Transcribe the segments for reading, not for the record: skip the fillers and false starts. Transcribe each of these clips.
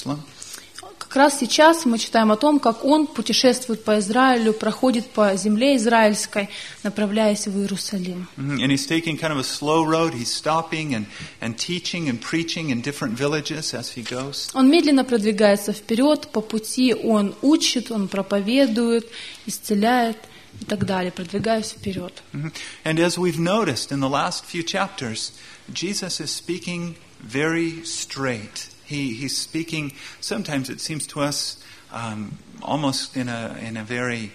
Как раз сейчас мы читаем о том, как он путешествует по Израилю, проходит по земле израильской, направляясь в Иерусалим. And he's taking kind of a slow road. He's stopping and teaching and preaching in different villages as he goes. Он медленно продвигается вперед, по пути он учит, он проповедует, исцеляет и так далее, продвигаясь вперед. And as we've noticed in the last few chapters, Jesus is speaking very straight. He's speaking, sometimes it seems to us, almost in a very,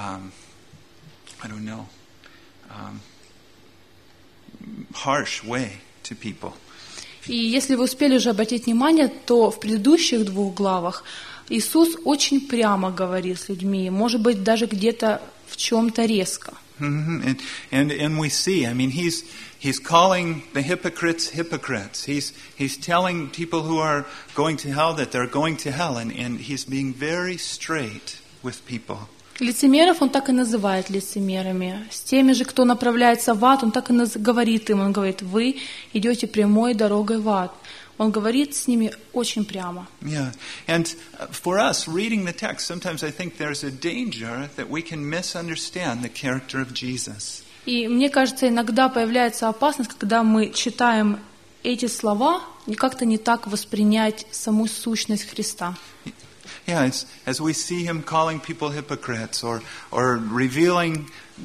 harsh way to people. И если вы успели уже обратить внимание, то в предыдущих 2 главах Иисус очень прямо говорит с людьми, может быть, даже где-то в чем-то резко. And we see, I mean, he's calling the hypocrites hypocrites. He's telling people who are going to hell that they're going to hell, and he's being very straight with people. Лицемеров он так и называет лицемерами. С теми же, кто направляется в ад, он так и говорит им. Он говорит, вы идете прямой дорогой в ад. Он говорит с ними очень прямо. Yeah, and for us reading the text, sometimes I think there's a danger that we can misunderstand the character of Jesus. И мне кажется, иногда появляется опасность, когда мы читаем эти слова, и как-то не так воспринять саму сущность Христа. Yeah, it's, as we see him calling people hypocrites or revealing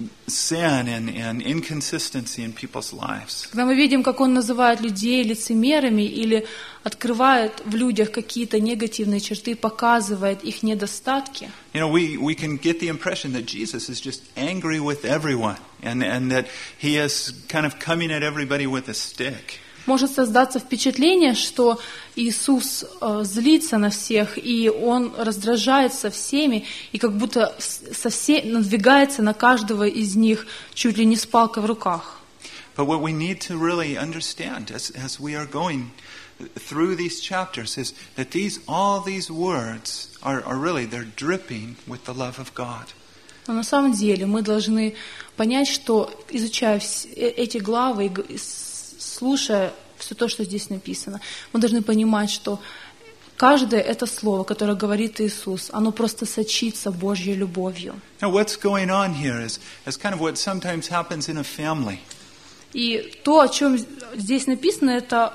sin and inconsistency in people's lives. Когда мы видим, как он называет людей лицемерами или открывает в людях какие-то негативные черты, показывает их недостатки, You know, we can get the impression that Jesus is just angry with everyone and that he is kind of coming at everybody with a stick. может создаться впечатление, что Иисус злится на всех, и Он раздражается всеми, и как будто надвигается на каждого из них чуть ли не с палкой в руках. But what we need to really understand as we are going through these chapters is that all these words are really, they're dripping with the love of God. Но на самом деле мы должны понять, что, изучая эти главы и слушая все то, что здесь написано, мы должны понимать, что каждое это слово, которое говорит Иисус, оно просто сочится Божьей любовью. Now what's going on here is kind of what sometimes happens in a family. И то, о чем здесь написано,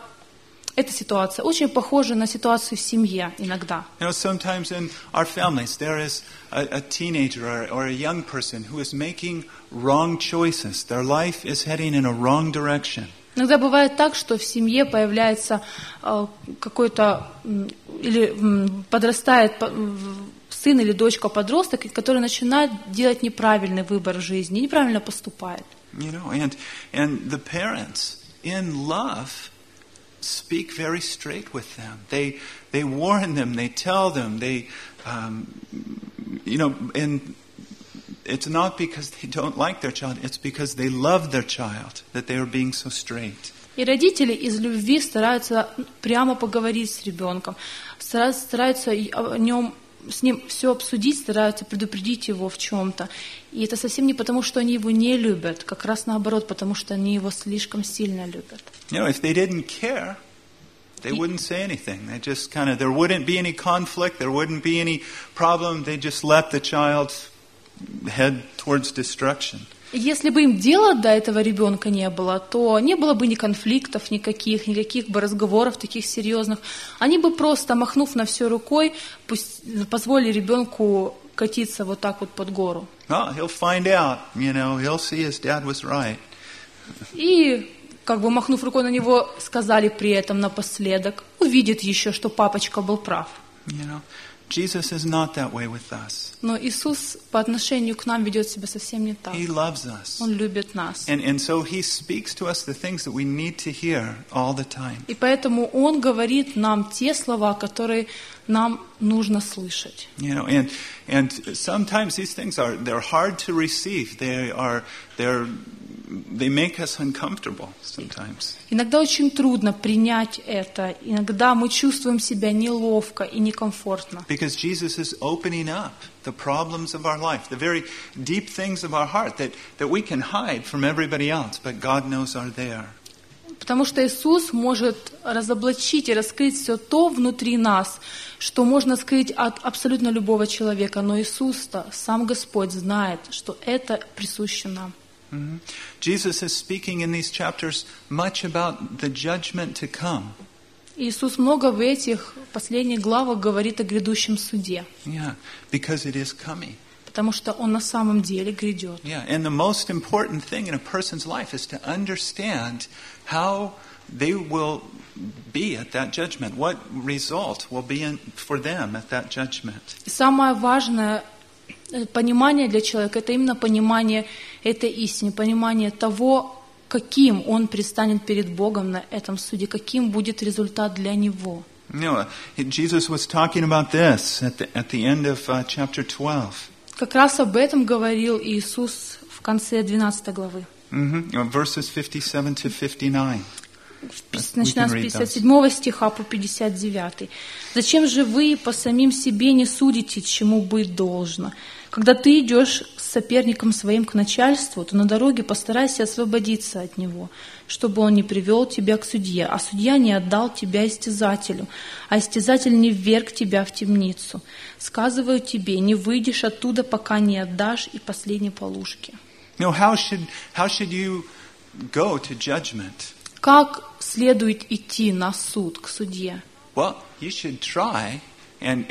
эта ситуация очень похожа на ситуацию в семье иногда. You know, sometimes in our families there is a teenager or a young person who is making wrong choices. Their life is heading in a wrong direction. Иногда бывает так, что в семье появляется какой-то, или подрастает сын или дочка-подросток, который начинает делать неправильный выбор в жизни, неправильно поступает. You know, and the parents in love speak very straight with them. They warn them, they tell them, you know, and it's not because they don't like their child, it's because they love their child that they are being so straight. И родители из любви стараются прямо поговорить с ребенком, стараются с ним все обсудить, стараются предупредить его в чем-то. И это совсем не потому, что они его не любят, как раз наоборот, потому что они его слишком сильно любят. You know, if they didn't care, they wouldn't say anything. They just kind of, there wouldn't be any conflict, there wouldn't be any problem. They just let the child head towards destruction. Если бы им дела до этого ребенка не было, то не было бы ни конфликтов никаких бы разговоров таких серьезных. Они бы просто, махнув на все рукой, позволили ребенку катиться вот так вот под гору. Well, he'll find out, you know, he'll see his dad was right. И, как бы махнув рукой на него, сказали при этом напоследок, увидит еще, что папочка был прав. You know, Jesus is not that way with us. Но Иисус по отношению к нам ведет себя совсем не так. He loves us. Он любит нас. And so he speaks to us the things that we need to hear all the time. И поэтому Он говорит нам те слова, которые нам нужно слышать. You know, and sometimes these things they're hard to receive. They make us uncomfortable sometimes. Иногда очень трудно принять это. Иногда мы чувствуем себя неловко и некомфортно. Because Jesus is opening up the problems of our life, the very deep things of our heart that we can hide from everybody else, but God knows are there. Потому что Иисус может разоблачить и раскрыть все то внутри нас, что можно скрыть от абсолютно любого человека. Но Иисус-то, сам Господь, знает, что это присуще нам. Jesus is speaking in these chapters much about the judgment to come. Иисус много в этих последних главах говорит о грядущем суде. Yeah, because it is coming. Потому что Он на самом деле грядет. Yeah, and the most important thing in a person's life is to understand how they will be at that judgment. What result will be for them at that judgment. И самое важное понимание для человека — это именно понимание этой истины, понимание того, каким он предстанет перед Богом на этом суде, каким будет результат для него. You know, Jesus was talking about this at the end of chapter 12. Как раз об этом говорил Иисус в конце 12 главы. Verses 57 to 59. Начиная с 57 стиха по 59. «Зачем же вы по самим себе не судите, чему быть должно? Когда ты идешь с соперником своим к начальству, то на дороге постарайся освободиться от него, чтобы он не привел тебя к судье, а судья не отдал тебя истязателю, а истязатель не вверг тебя в темницу. Сказываю тебе, не выйдешь оттуда, пока не отдашь и последней полушки». How should you go to judgment? Как следует идти на суд, к судье? Well, you should try and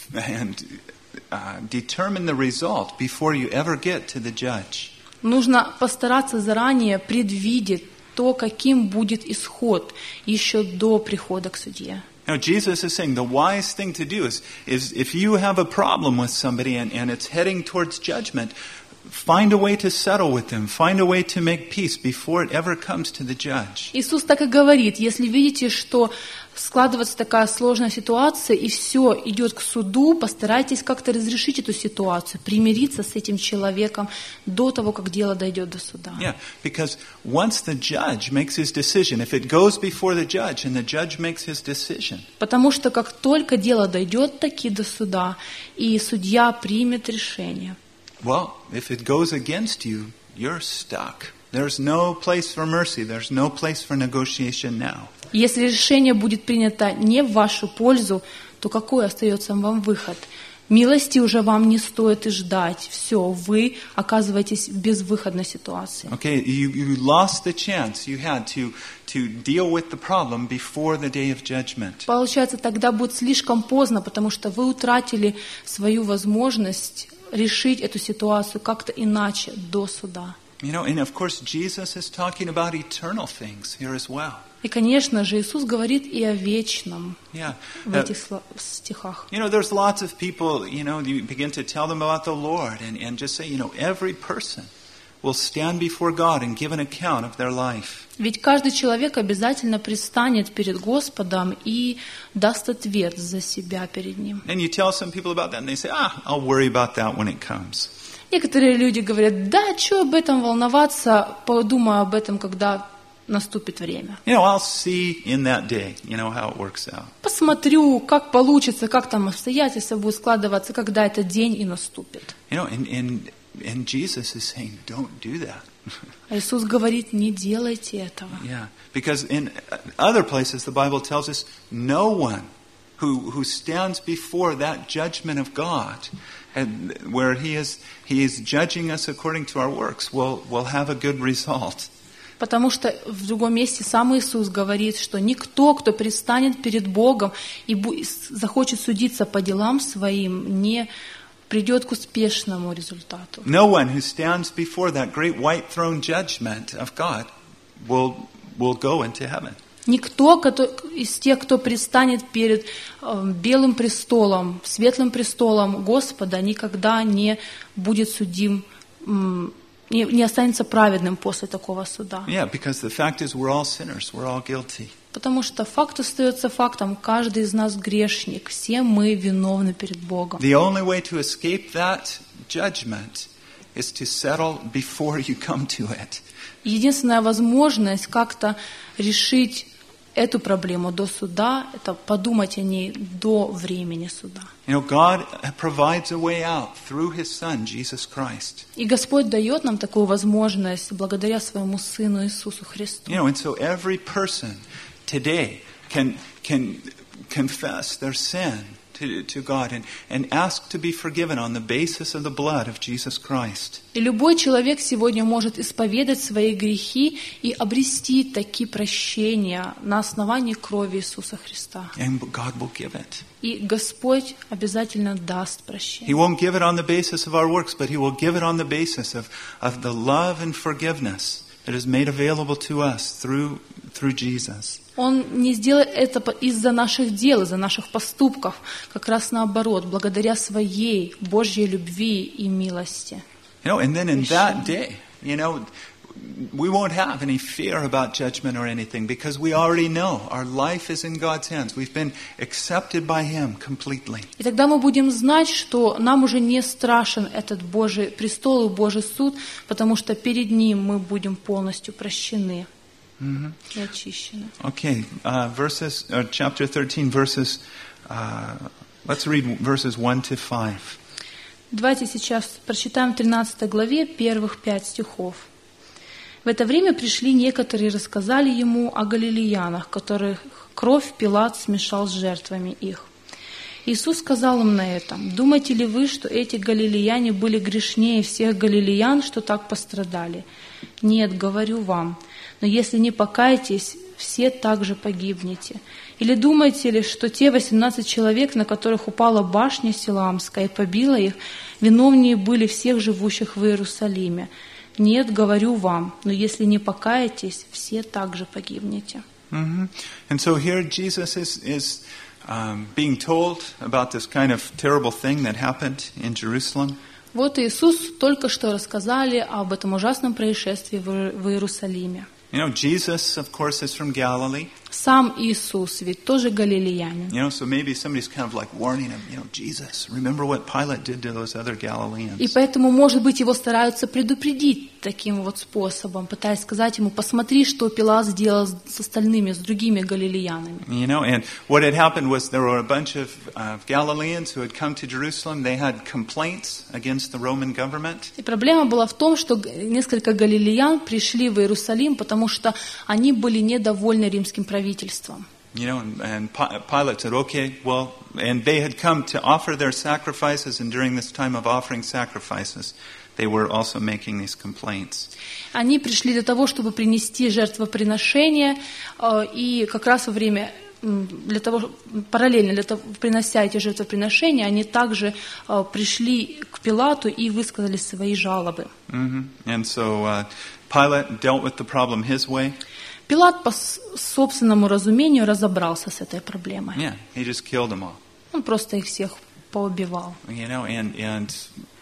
determine the result before you ever get to the judge. Нужно постараться заранее предвидеть то, каким будет исход еще до прихода к судье. Now, Jesus is saying the wise thing to do is if you have a problem with somebody and it's heading towards judgment, find a way to settle with them, find a way to make peace before it ever comes to the judge. Иисус так и говорит: если видите, что складывается такая сложная ситуация и все идет к суду, постарайтесь как-то разрешить эту ситуацию, примириться с этим человеком до того, как дело дойдет до суда. Yeah, because once the judge makes his decision, if it goes before the judge and the judge makes his decision. Потому что как только дело дойдет таки до суда, и судья примет решение, Well, if it goes against you, you're stuck. There's no place for mercy. There's no place for negotiation now. если решение будет принято не в вашу пользу, то какой остается вам выход? Милости уже вам не стоит и ждать. Все, вы оказываетесь в безвыходной ситуации. Okay, you lost the chance you had to deal with the problem before the day of judgment. Получается, тогда будет слишком поздно, потому что вы утратили свою возможность решить эту ситуацию как-то иначе до суда. You know, and of course Jesus is talking about eternal things here as well. И, конечно же, Иисус говорит и о вечном Yeah. в этих стихах. You know, there's lots of people, you know, you begin to tell them about the Lord and just say, you know, every person will stand before God and give an account of their life. Ведь каждый человек обязательно предстанет перед Господом и даст ответ за себя перед Ним. And you tell some people about that and they say, I'll worry about that when it comes. Некоторые люди говорят: да, что об этом волноваться, подумаю об этом, когда наступит время. You know, I'll see in that day, you know, how it works out. Посмотрю, как получится, как там обстоятельства будут складываться, когда этот день и наступит. You know, and Jesus is saying, don't do that. А Иисус говорит: не делайте этого. Yeah, because in other places the Bible tells us no one who stands before that judgment of God, and where He is judging us according to our works, will have a good result. Потому что в другом месте сам Иисус говорит, что никто, кто предстанет перед Богом и захочет судиться по делам своим, не придет к успешному результату. No one who stands before that great white throne judgment of God will go into heaven. Никто из тех, кто предстанет перед белым престолом, светлым престолом Господа, никогда не будет судим, не останется праведным после такого суда. Yeah, because the fact is we're all sinners, we're all guilty. Потому что факт остается фактом, каждый из нас грешник, все мы виновны перед Богом. The only way to escape that judgment is to settle before you come to it. Единственная возможность как-то решить эту проблему до суда, это подумать о ней до времени суда. You know, God provides a way out through His Son, Jesus Christ. И Господь дает нам такую возможность благодаря своему Сыну Иисусу Христу. You know, and so every person today can confess their sin to God and ask to be forgiven on the basis of the blood of Jesus Christ. И любой человек сегодня может исповедать свои грехи и обрести такие прощения на основании крови Иисуса Христа. And God will give it. И Господь обязательно даст прощение. He won't give it on the basis of our works, but He will give it on the basis of the love and forgiveness that is made available to us through Jesus. Он не сделает это из-за наших дел, из-за наших поступков, как раз наоборот, благодаря своей Божьей любви и милости. You know, and then in that day, you know, we won't have any fear about judgment or anything because we already know our life is in God's hands. We've been accepted by Him completely. И тогда мы будем знать, что нам уже не страшен этот Божий престол и Божий суд, потому что перед Ним мы будем полностью прощены. И очищены. Okay, chapter 13, let's read verses 1 to 5. Давайте сейчас прочитаем в 13 главе первых 5 стихов. В это время пришли некоторые и рассказали ему о галилеянах, которых кровь Пилат смешал с жертвами их. Иисус сказал им на это: «Думаете ли вы, что эти галилеяне были грешнее всех галилеян, что так пострадали? Нет, говорю вам, но если не покаетесь, все также погибнете. Или думаете ли, что те 18 человек, на которых упала башня Силаамская и побила их, виновнее были всех живущих в Иерусалиме? Нет, говорю вам, но если не покаетесь, все также погибнете». And so here Jesus is being told about this kind of terrible thing that happened in Jerusalem. Вот Иисус только что рассказали об этом ужасном происшествии в Иерусалиме. You know, Jesus, of course, is from Galilee. Сам Иисус ведь тоже галилеянин. You know, so maybe somebody's kind of like warning him, you know, Jesus, remember what Pilate did to those other Galileans. И поэтому, может быть, его стараются предупредить таким вот способом, пытаясь сказать ему: посмотри, что Пилат сделал с остальными, с другими галилеянами. You know, and what had happened was there were a bunch of Galileans who had come to Jerusalem. They had complaints against the Roman government. И проблема была в том, что несколько галилеян пришли в Иерусалим, потому что они были недовольны римским правительством. You know, and Pilate said, okay, well, and they had come to offer their sacrifices, and during this time of offering sacrifices, they were also making these complaints. Они пришли для того, чтобы принести жертвоприношение, и как раз во время, для того, параллельно для того, принося эти жертвоприношения, они также пришли к Пилату и высказали свои жалобы. And so Pilate dealt with the problem his way. Пилат по собственному разумению разобрался с этой проблемой. Yeah, he just killed them all. Он просто их всех поубивал. You know, and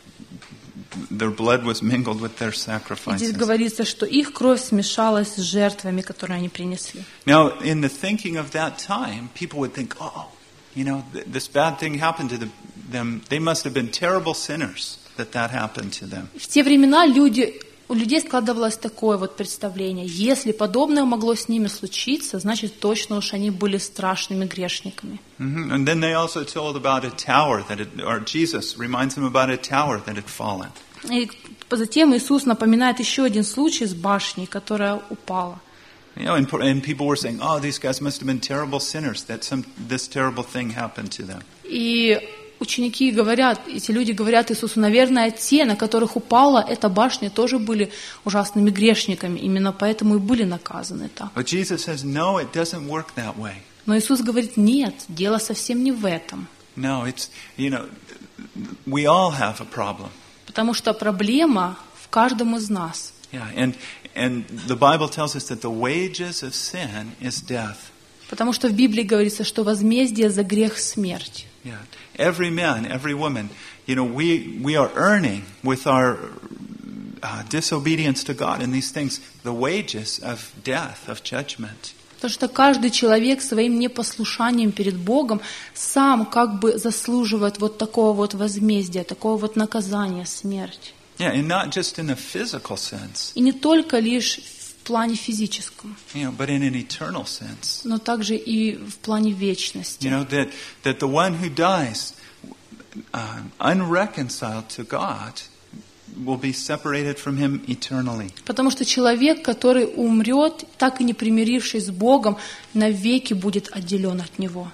their blood was mingled with their sacrifices. Здесь говорится, что их кровь смешалась с жертвами, которые они принесли. Now, in the thinking of that time, people would think, oh, you know, this bad thing happened to them. They must have been terrible sinners that happened to them. В те времена у людей складывалось такое вот представление: если подобное могло с ними случиться, значит точно уж они были страшными грешниками. And then they also told about a tower or Jesus reminds them about a tower that had fallen. И затем Иисус напоминает еще один случай с башней, которая упала. You know, and people were saying, oh, these guys must have been terrible sinners that this terrible thing happened to them. И ученики говорят, эти люди говорят Иисусу: наверное, те, на которых упала эта башня, тоже были ужасными грешниками, именно поэтому и были наказаны так. But Jesus says, no, it doesn't work that way. Но Иисус говорит: нет, дело совсем не в этом. No, it's, you know, we all have a problem. Потому что проблема в каждом из нас. Yeah, and the Bible tells us that the wages of sin is death. Потому что в Библии говорится, что возмездие за грех — смерть. Yeah. Every man, every woman, you know, we are earning with our disobedience to God and these things the wages of death, of judgment. Потому что каждый человек своим непослушанием перед Богом сам как бы заслуживает вот такого вот возмездия, такого вот наказания, смерть. Yeah, and not just in a physical sense. И не только лишь в плане физическом, but in an eternal sense. но также и в плане вечности. That the one who dies unreconciled to God will be separated from Him eternally. Потому что человек, который умрет, так и не примирившись с Богом, навеки будет отделен от Него.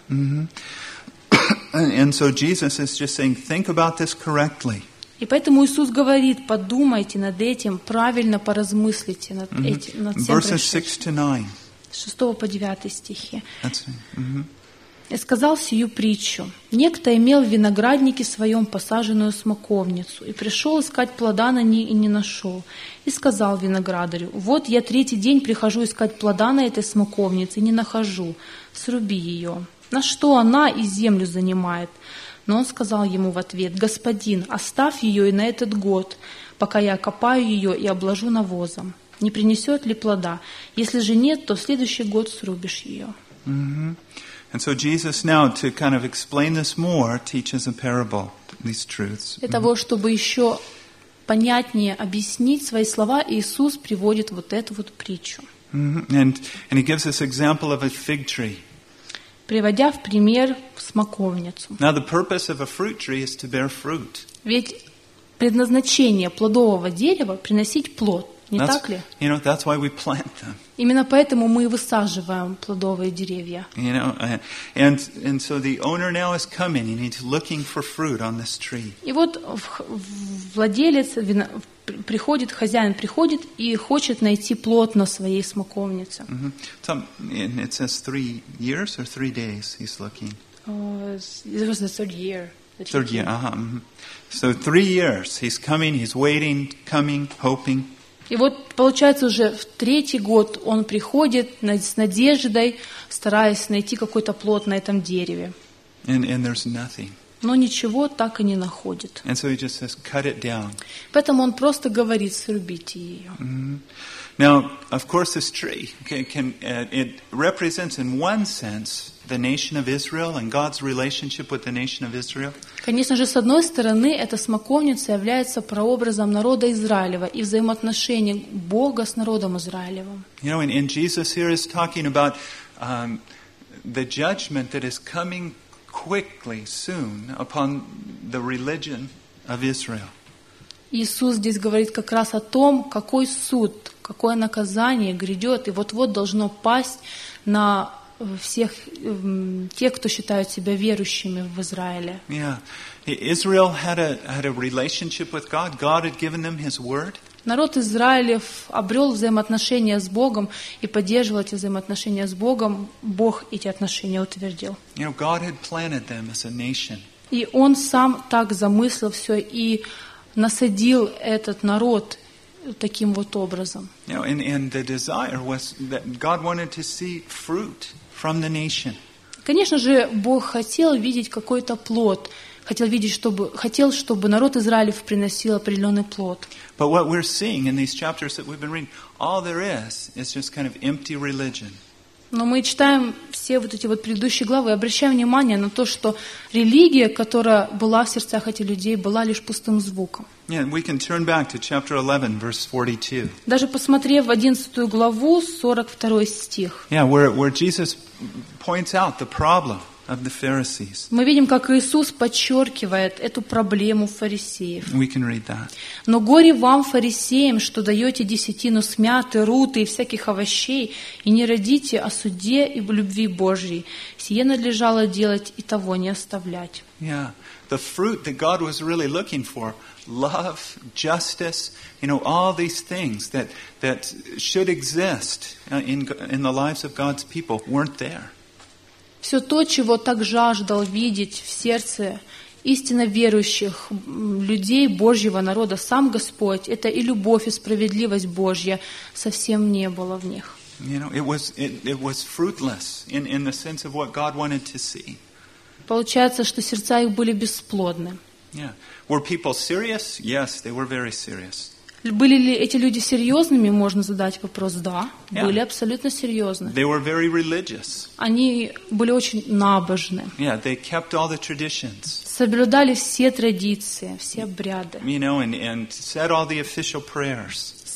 And so Jesus is just saying, think about this correctly. И поэтому Иисус говорит, подумайте над этим, правильно поразмыслите над этим, над всем Verses 6 to 9. с 6 по 9 стихи. That's «И сказал сию притчу. Некто имел в винограднике своем посаженную смоковницу, и пришел искать плода на ней и не нашел. И сказал виноградарю, вот я 3-й день прихожу искать плода на этой смоковнице, и не нахожу. Сруби ее. На что она и землю занимает? Но он сказал ему в ответ, господин, оставь ее и на этот год, пока я окопаю ее и обложу навозом. Не принесет ли плода? Если же нет, то в следующий год срубишь ее». And so Jesus now, to kind of explain this more, teaches a parable, these truths. Для того, чтобы еще понятнее объяснить свои слова, Иисус приводит вот эту вот притчу. And He gives this example of a fig tree. Приводя в пример смоковницу. Now the purpose of a fruit tree is to bear fruit. Ведь предназначение плодового дерева — приносить плод, не так ли? That's why we plant them. Именно поэтому мы и высаживаем плодовые деревья. And so the owner now is coming and he's looking for fruit on this tree. И вот владелец приходит, хозяин приходит и хочет найти плод на своей смоковнице. It says 3 years or 3 days he's looking. It was the third year. Third year, So 3 years he's coming, he's waiting, coming, hoping. И вот, получается, уже в 3-й год он приходит с надеждой, стараясь найти какой-то плод на этом дереве. And there's nothing. Но ничего так и не находит. And so he just says, cut it down. Поэтому он просто говорит, срубите ее. Now, of course, this tree it represents, in one sense, the nation of Israel and God's relationship with the nation of Israel. Конечно же, с одной стороны, эта смоковница является прообразом народа Израилева и взаимоотношений Бога с народом Израилевым. And Jesus here is talking about the judgment that is coming quickly, soon, upon the religion of Israel. Иисус здесь говорит как раз о том, какой суд, какое наказание грядет, и вот-вот должно пасть на всех тех, кто считают себя верующими в Израиле. Yeah. Israel had a relationship with God. God had given them His word. Народ Израилев обрел взаимоотношения с Богом и поддерживал эти взаимоотношения с Богом. Бог эти отношения утвердил. God had planted them as a nation. И Он сам так замыслил все и насадил этот народ таким вот образом. And the desire was that God wanted to see fruit from the nation. Конечно же, Бог хотел видеть какой-то плод, хотел, чтобы народ Израилев приносил определенный плод. But what we're seeing in these chapters that we've been reading, all there is just kind of empty religion. Но мы читаем все вот эти вот предыдущие главы и обращаем внимание на то, что религия, которая была в сердцах этих людей, была лишь пустым звуком. Yeah, we can turn back to chapter 11, verse 42. Даже посмотрев в 11 главу, 42 стих. Yeah, where Jesus points out the problem of the Pharisees. Мы видим, как Иисус подчеркивает эту проблему фарисеев. We can read that. «Но горе вам, фарисеям, что даете десятину с мяты, руты и всяких овощей, и не родите о суде и любви Божьей. Сие надлежало делать и того не оставлять». Yeah, the fruit that God was really looking for, love, justice, all these things that should exist in the lives of God's people weren't there. Все то, чего так жаждал видеть в сердце истинно верующих людей Божьего народа сам Господь, это и любовь, и справедливость Божья, совсем не было в них. It was fruitless in the sense of what God wanted to see. Получается, что сердца их были бесплодны. Yeah. Were people serious? Yes, they were very serious. Были ли эти люди серьезными, можно задать вопрос. Да, были абсолютно серьезны. They were very religious. Они были очень набожны. Yeah, they kept all the traditions. Соблюдали все традиции, все обряды. And said all the official prayers.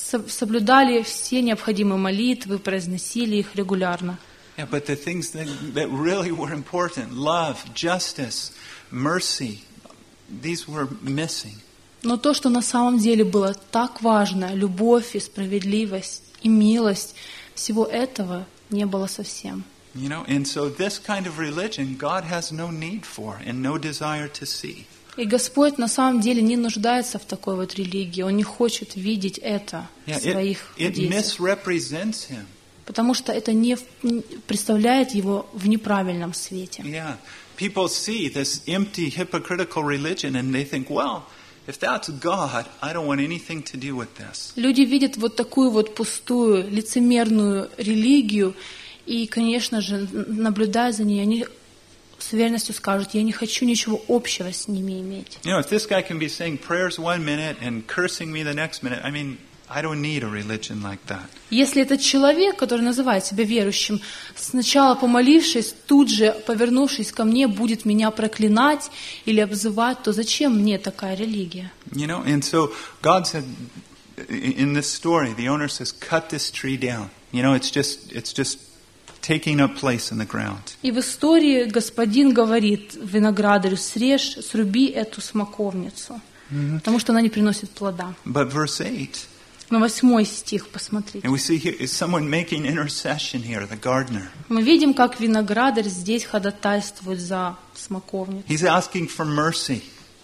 соблюдали все необходимые молитвы, произносили их регулярно. Yeah, but the things that really were important, love, justice, mercy, these were missing. Но то, что на самом деле было так важно, любовь и справедливость и милость, всего этого не было совсем. You know, and so this kind of religion God has no need for and no desire to see. И Господь на самом деле не нуждается в такой вот религии. Он не хочет видеть это в своих детях. Misrepresents Him. Потому что это не представляет Его в неправильном свете. Yeah. People see this empty, hypocritical religion and they think, well, if that's God, I don't want anything to do with this. Люди видят вот такую вот пустую, лицемерную религию, и, конечно же, наблюдая за ней, они с уверенностью скажут: я не хочу ничего общего с ними иметь. You know, if this guy can be saying prayers 1 minute and cursing me the next minute, I mean, I don't need a religion like that. Если этот человек, который называет себя верующим, сначала помолившись, тут же повернувшись ко мне, будет меня проклинать или обзывать, то зачем мне такая религия? You know, and so God said in this story, the owner says, cut this tree down. You know, it's just taking up place in the ground. И в истории господин говорит виноградарю: сруби эту смоковницу, потому что она не приносит плода. But verse 8, На 8 стих посмотрите. and we see here is someone making intercession here, the gardener. Мы видим, как виноградарь здесь ходатайствует за смоковницу. He's asking for mercy.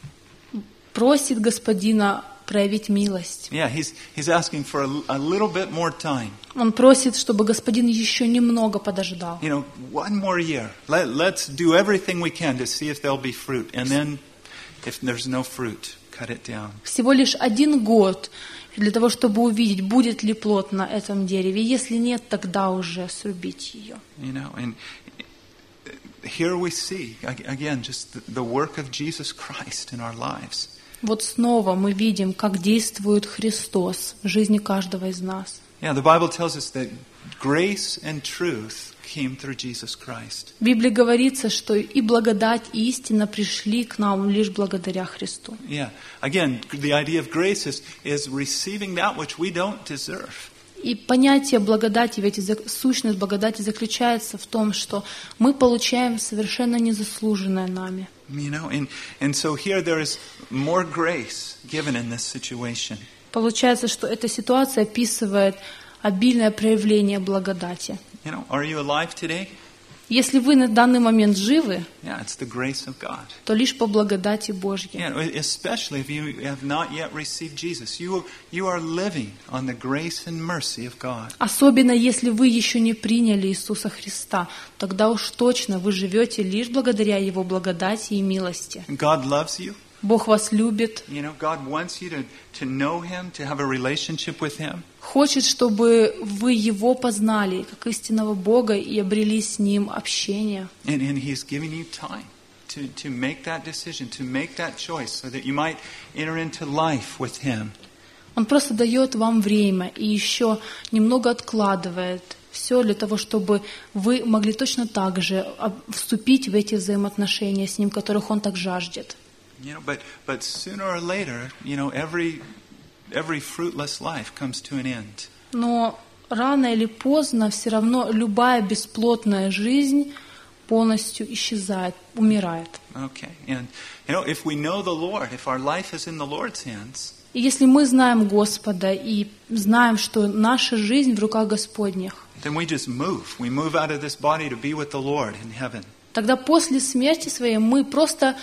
Просит господина проявить милость. Yeah, he's asking for a little bit more time. Он просит, чтобы господин еще немного подождал. You know, 1 more year. Let's do everything we can to see if there'll be fruit. And then, if there's no fruit, cut it down. Всего лишь 1 год для того, чтобы увидеть, будет ли плод на этом дереве. Если нет, тогда уже срубить ее. You know, and here we see, again, just the work of Jesus Christ in our lives. Вот снова мы видим, как действует Христос в жизни каждого из нас. Yeah, the Bible tells us that grace and truth came through Jesus Christ. В Библии говорится, что и благодать, и истина пришли к нам лишь благодаря Христу. Yeah, again, the idea of grace is receiving that which we don't deserve. И понятие благодати, ведь сущность благодати заключается в том, что мы получаем совершенно незаслуженное нами. You know, and so here there is more grace given in this situation. Получается, что эта ситуация описывает обильное проявление благодати. You know, are you alive today? Если вы на данный момент живы, Yeah, it's the grace of God. то лишь по благодати Божьей. Yeah, especially if you have not yet received Jesus. You are living on the grace and mercy of God. Особенно если вы еще не приняли Иисуса Христа, тогда уж точно вы живете лишь благодаря Его благодати и милости. God loves you. Бог вас любит, You know, God wants you to know Him, to have a relationship with Him. хочет, чтобы вы Его познали, как истинного Бога, и обрели с Ним общение. And He's giving you time to make that decision, to make that choice, so that you might enter into life with Him. Он просто дает вам время и еще немного откладывает все для того, чтобы вы могли точно так же вступить в эти взаимоотношения с Ним, которых Он так жаждет. You know, but sooner or later, you know, every fruitless life comes to an end. Но рано или поздно все равно любая бесплодная жизнь полностью исчезает, умирает. Okay, and you know, if we know the Lord, if our life is in the Lord's hands, И если мы знаем Господа и знаем, что наша жизнь в руках Господних, then we just move. We move out of this body to be with the Lord in heaven. тогда после смерти своей мы просто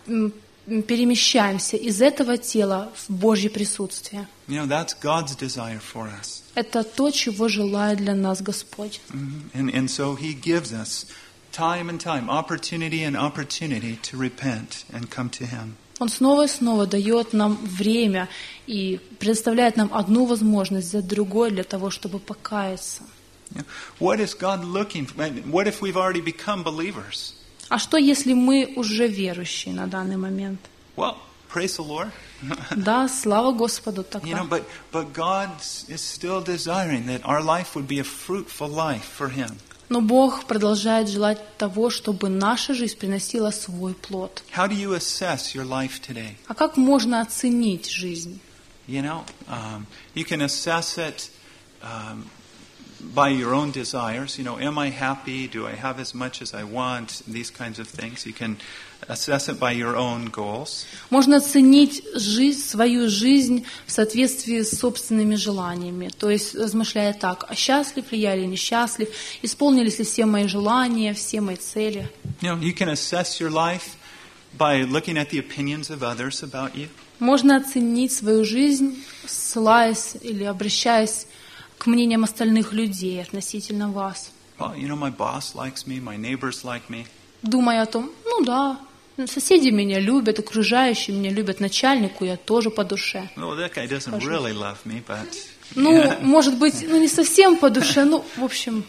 перемещаемся из этого тела в Божье присутствие. You know, that's God's desire for us. Это то, чего желает для нас Господь. And so He gives us time and time, opportunity and opportunity to repent and come to Him. Он снова и снова дает нам время и предоставляет нам одну возможность за другой для того, чтобы покаяться. What is God looking for? What if we've already become believers? А что, если мы уже верующие на данный момент? Well, praise the Lord. Да, слава Господу You тогда. know, but God is still desiring that our life would be a fruitful life for Him. Но Бог продолжает желать того, чтобы наша жизнь приносила свой плод. How do you assess your life today? А как можно оценить жизнь? You can assess it by your own desires. Am I happy? Do I have as much as I want? These kinds of things. You can assess it by your own goals. Можно оценить свою жизнь в соответствии с собственными желаниями. То есть, размышляя так, а счастлив ли я или несчастлив, исполнились ли все мои желания, все мои цели. You can assess your life by looking at the opinions of others about you. Можно оценить свою жизнь, ссылаясь или обращаясь к мнениям остальных людей относительно вас. Well, my boss likes me, my neighbors like me. Думая о том, соседи меня любят, окружающие меня любят, начальнику я тоже по душе. Well, that guy doesn't really love me, but... может быть, не совсем по душе, в общем...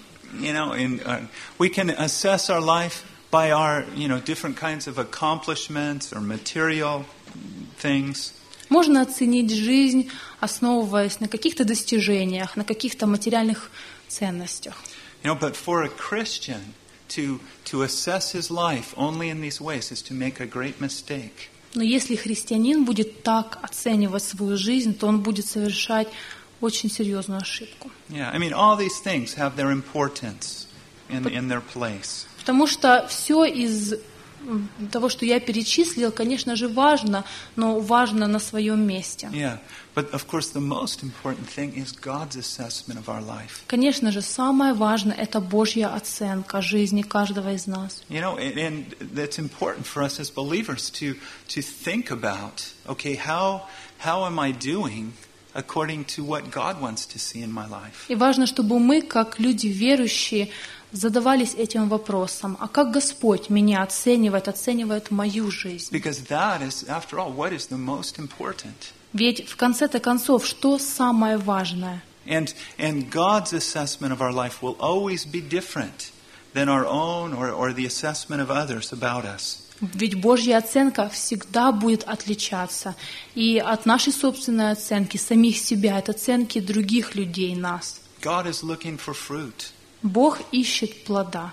we can assess our life by our, different kinds of accomplishments or material things. Можно оценить жизнь, основываясь на каких-то достижениях, на каких-то материальных ценностях. But for a Christian to assess his life only in these ways is to make a great mistake. Но если христианин будет так оценивать свою жизнь, то он будет совершать очень серьезную ошибку. All these things have their importance in their place. Потому что все из того, что я перечислил, конечно же, важно, но важно на своем месте. But of course the most important thing is God's assessment of our life. Конечно же, самое важное — это Божья оценка жизни каждого из нас. And that's important for us as believers to think about, okay, how am I doing according to what God wants to see in my life? И важно, чтобы мы, как люди верующие, задавались этим вопросом: а как Господь меня оценивает мою жизнь? Because that is, after all, what is the most important. Ведь в конце-то концов, что самое важное? And God's assessment of our life will always be different than our own or the assessment of others about us. Ведь Божья оценка всегда будет отличаться и от нашей собственной оценки, самих себя, от оценки других людей нас. God is looking for fruit. Бог ищет плода.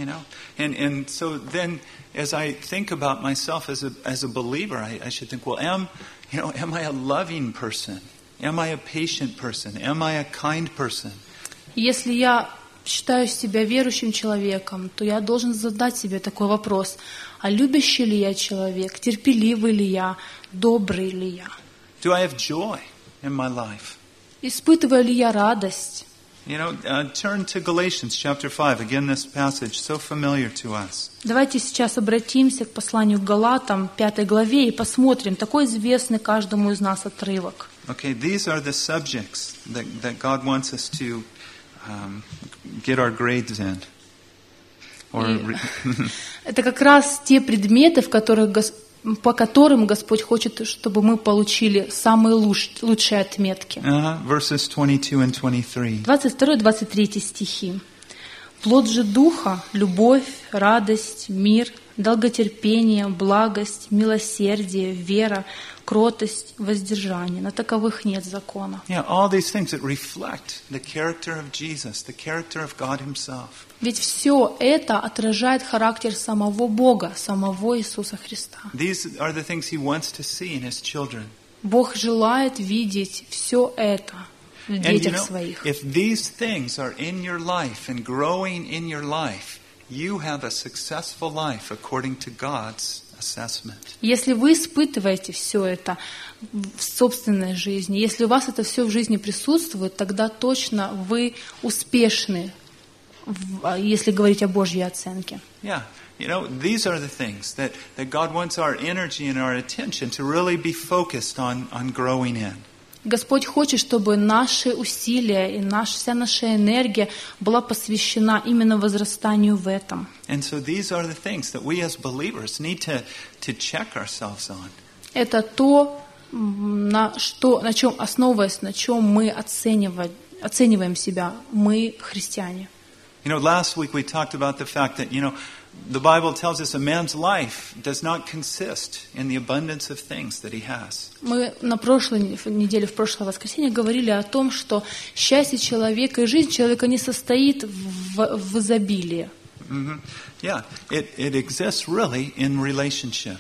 And so then, as I think about myself as a believer, I should think, well, am I a loving person? Am I a patient person? Am I a kind person? Если я считаю себя верующим человеком, то я должен задать себе такой вопрос: а любящий ли я человек, терпеливый ли я, добрый ли я? Do I have joy in my life? Испытываю ли я радость? Turn to Galatians chapter 5. Again, this passage so familiar to us. Давайте сейчас обратимся к посланию к Галатам, 5 главе, и посмотрим такой известный каждому из нас отрывок. Okay, these are the subjects that God wants us to get our grades in. Это как раз те предметы, по которым Господь хочет, чтобы мы получили самые лучшие отметки. Verses 22 and 23. 22-23 стихи. Плод же Духа — любовь, радость, мир, долготерпение, благость, милосердие, вера, кротость, воздержание. На таковых нет закона. All these things that reflect the character of Jesus, the character of God Himself. Ведь все это отражает характер самого Бога, самого Иисуса Христа. These are the things He wants to see in His children. Бог желает видеть все это в детях своих. If these things are in your life and growing in your life, you have a successful life according to God's assessment. Если вы испытываете все это в собственной жизни, если у вас это все в жизни присутствует, тогда точно вы успешны, если говорить о Божьей оценке. These are the things that God wants our energy and our attention to really be focused on growing in. Господь хочет, чтобы наши усилия и вся наша энергия была посвящена именно возрастанию в этом. And so these are the things that we as believers need to check ourselves on. Это то, на чем основываясь, на чем мы оцениваем себя, мы христиане. Last week we talked about the fact that, the Bible tells us a man's life does not consist in the abundance of things that he has. Мы на прошлой неделе, в прошлое воскресенье, говорили о том, что счастье человека и жизнь человека не состоит в изобилии. It exists really in relationships.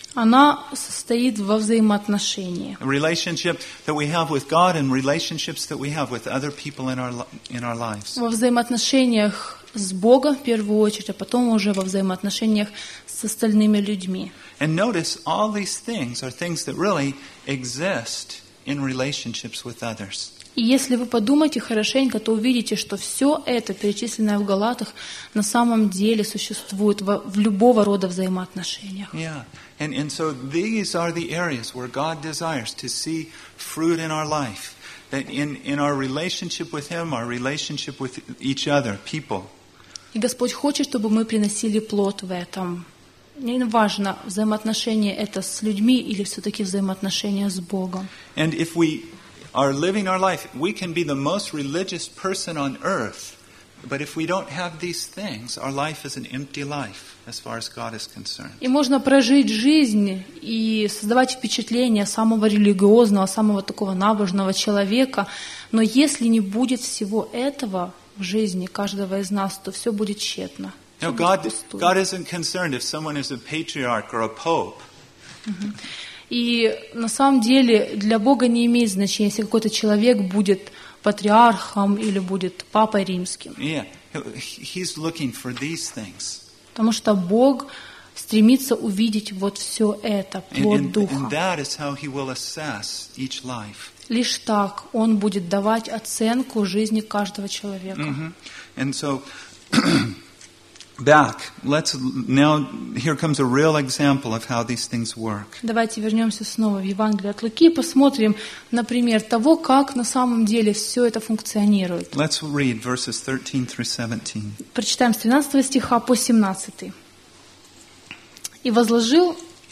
Она состоит во взаимоотношении. A relationship that we have with God and relationships that we have with other people in our lives. Во взаимоотношениях с Богом в первую очередь, а потом уже во взаимоотношениях с остальными людьми. And notice all these things are things that really exist in relationships with others. И если вы подумаете хорошенько, то увидите, что все это, перечисленное в Галатах, на самом деле существует в любого рода взаимоотношениях. Yeah. And so these are the areas where God desires to see fruit in our life. That in our relationship with Him, our relationship with each other, people. И Господь хочет, чтобы мы приносили плод в этом. Не важно, взаимоотношения это с людьми или все-таки взаимоотношения с Богом. And if we are living our life, we can be the most religious person on earth, but if we don't have these things, our life is an empty life as far as God is concerned. И можно прожить жизнь и создавать впечатление самого религиозного, самого такого набожного человека, но если не будет всего этого в жизни каждого из нас, то все будет тщетно. You know, God isn't concerned if someone is a patriarch or a pope. И на самом деле для Бога не имеет значения, если какой-то человек будет патриархом или будет папой римским. Yeah, He's looking for these things. Потому что Бог стремится увидеть вот все это, плод Духа. And that is how He will assess each life. Лишь так Он будет давать оценку жизни каждого человека. And so, here comes a real example of how these things work. Давайте вернемся снова в Евангелие от Луки и посмотрим на пример того, как на самом деле все это функционирует. Let's read verses 13 through 17. Прочитаем с 13 стиха по 17. «И возложил...»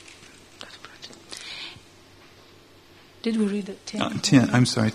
Did we read it? 10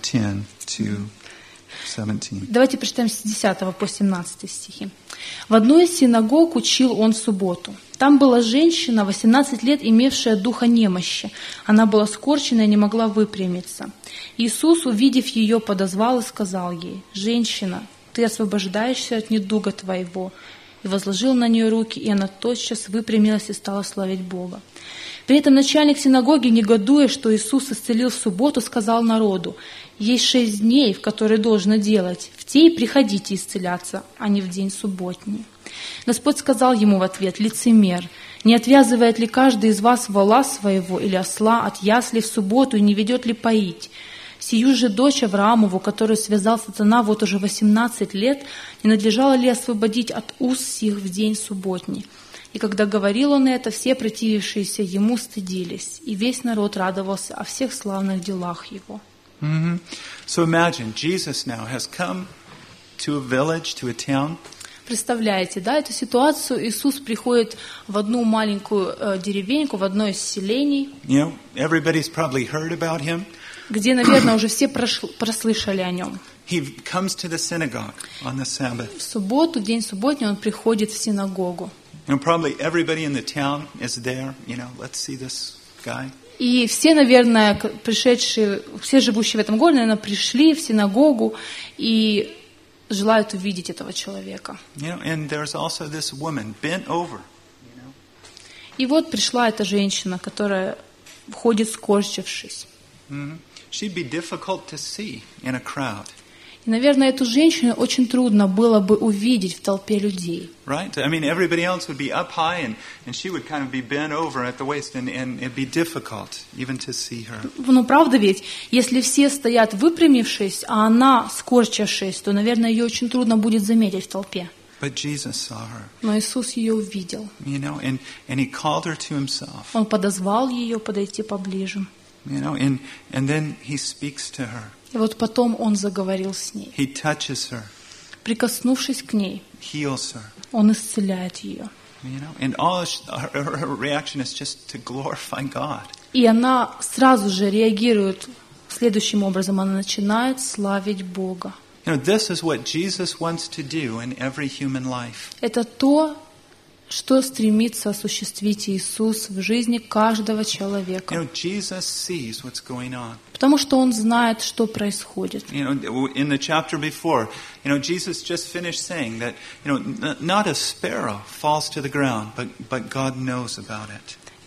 to 17. Давайте прочитаем с 10 по 17 стихи. «В одной из синагог учил он в субботу. Там была женщина, 18 лет, имевшая духа немощи. Она была скорчена и не могла выпрямиться. Иисус, увидев ее, подозвал и сказал ей: „Женщина, ты освобождаешься от недуга твоего“. И возложил на нее руки, и она тотчас выпрямилась и стала славить Бога. При этом начальник синагоги, негодуя, что Иисус исцелил в субботу, сказал народу: „Есть 6 дней, в которые должно делать. В те и приходите исцеляться, а не в день субботний“. Господь сказал ему в ответ: „Лицемер, не отвязывает ли каждый из вас вола своего или осла от ясли в субботу и не ведет ли поить? Сию же дочь Авраамову, которую связал сатана вот уже 18 лет, не надлежало ли освободить от уз сих в день субботний?“ И когда говорил он это, все противившиеся ему стыдились, и весь народ радовался о всех славных делах его. So imagine, Jesus now has come to a village, to a town. Представляете, да, эту ситуацию? Иисус приходит в одну маленькую деревеньку, в одно из селений, You know, everybody's probably heard about him. где, наверное, уже все прослышали о нем. He comes to the synagogue on the Sabbath. В субботу, в день субботний, он приходит в синагогу. And probably everybody in the town is there. You know, let's see this guy. И все, наверное, пришедшие, все живущие в этом городе, наверное, пришли в синагогу и желают увидеть этого человека. You know, and there's also this woman bent over. И вот пришла эта женщина, которая входит скорчившись. She'd be difficult to see in a crowd. И, наверное, эту женщину очень трудно было бы увидеть в толпе людей. Right? I mean, everybody else would be up high, and she would kind of be bent over at the waist, and it'd be difficult even to see her. Ну, правда ведь? Если все стоят выпрямившись, а она скорчившись, то, наверное, ее очень трудно будет заметить в толпе. But Jesus saw her. Но Иисус ее увидел. You know, and He called her to Himself. Он подозвал ее подойти поближе. You know, and then He speaks to her. И вот потом Он заговорил с ней. He touches her, Прикоснувшись к ней, heals her. Он исцеляет ее. You know, and all her reaction is just to glorify God. И она сразу же реагирует следующим образом. Она начинает славить Бога. You know, this is what Jesus wants to do in every human life. Это то, что стремится осуществить Иисус в жизни каждого человека. You know, Jesus sees what's going on. Потому что Он знает, что происходит. You know, in the chapter before, you know, Jesus just finished saying that, you know, not a sparrow falls to the ground, but God knows about it.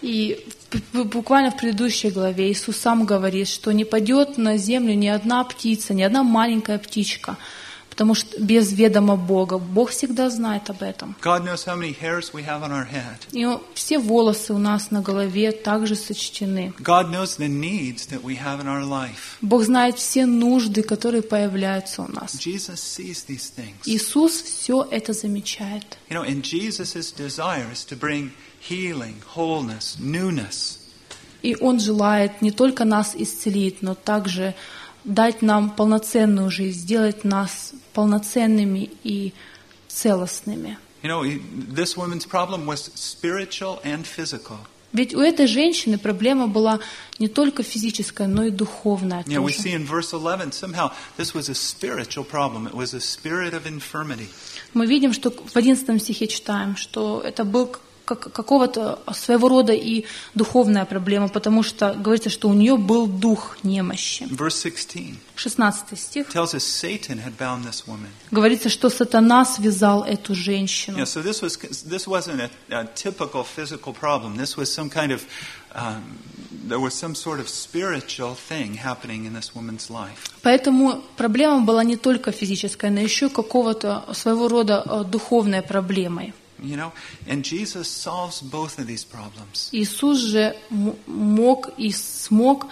И буквально в предыдущей главе Иисус сам говорит, что не падет на землю ни одна птица, ни одна маленькая птичка, потому что без ведома Бога. Бог всегда знает об этом. God knows how many hairs we have on our head. И все волосы у нас на голове также сочтены. God knows the needs that we have in our life. Бог знает все нужды, которые появляются у нас. Jesus sees these things. Иисус все это замечает. You know, and Jesus' desire is to bring healing, wholeness, newness. И Он желает не только нас исцелить, но также дать нам полноценную жизнь, сделать нас полноценными и целостными. You know, this woman's problem was spiritual and physical. Ведь у этой женщины проблема была не только физическая, но и духовная You know, we тоже. see in verse 11, somehow this was a spiritual problem. It was a spirit of infirmity. Мы видим, что в 11 стихе читаем, что это был какого-то своего рода и духовная проблема, потому что говорится, что у нее был дух немощи. Verse 16 16 стих. tells us Satan had bound this woman. Говорится, что сатана связал эту женщину. Yeah, so this wasn't a typical physical problem. This was some kind of there was some sort of spiritual thing happening in this woman's life. Поэтому проблема была не только физическая, но еще какого-то своего рода духовной проблемой. You know, and Jesus solves both of these problems. Иисус же мог и смог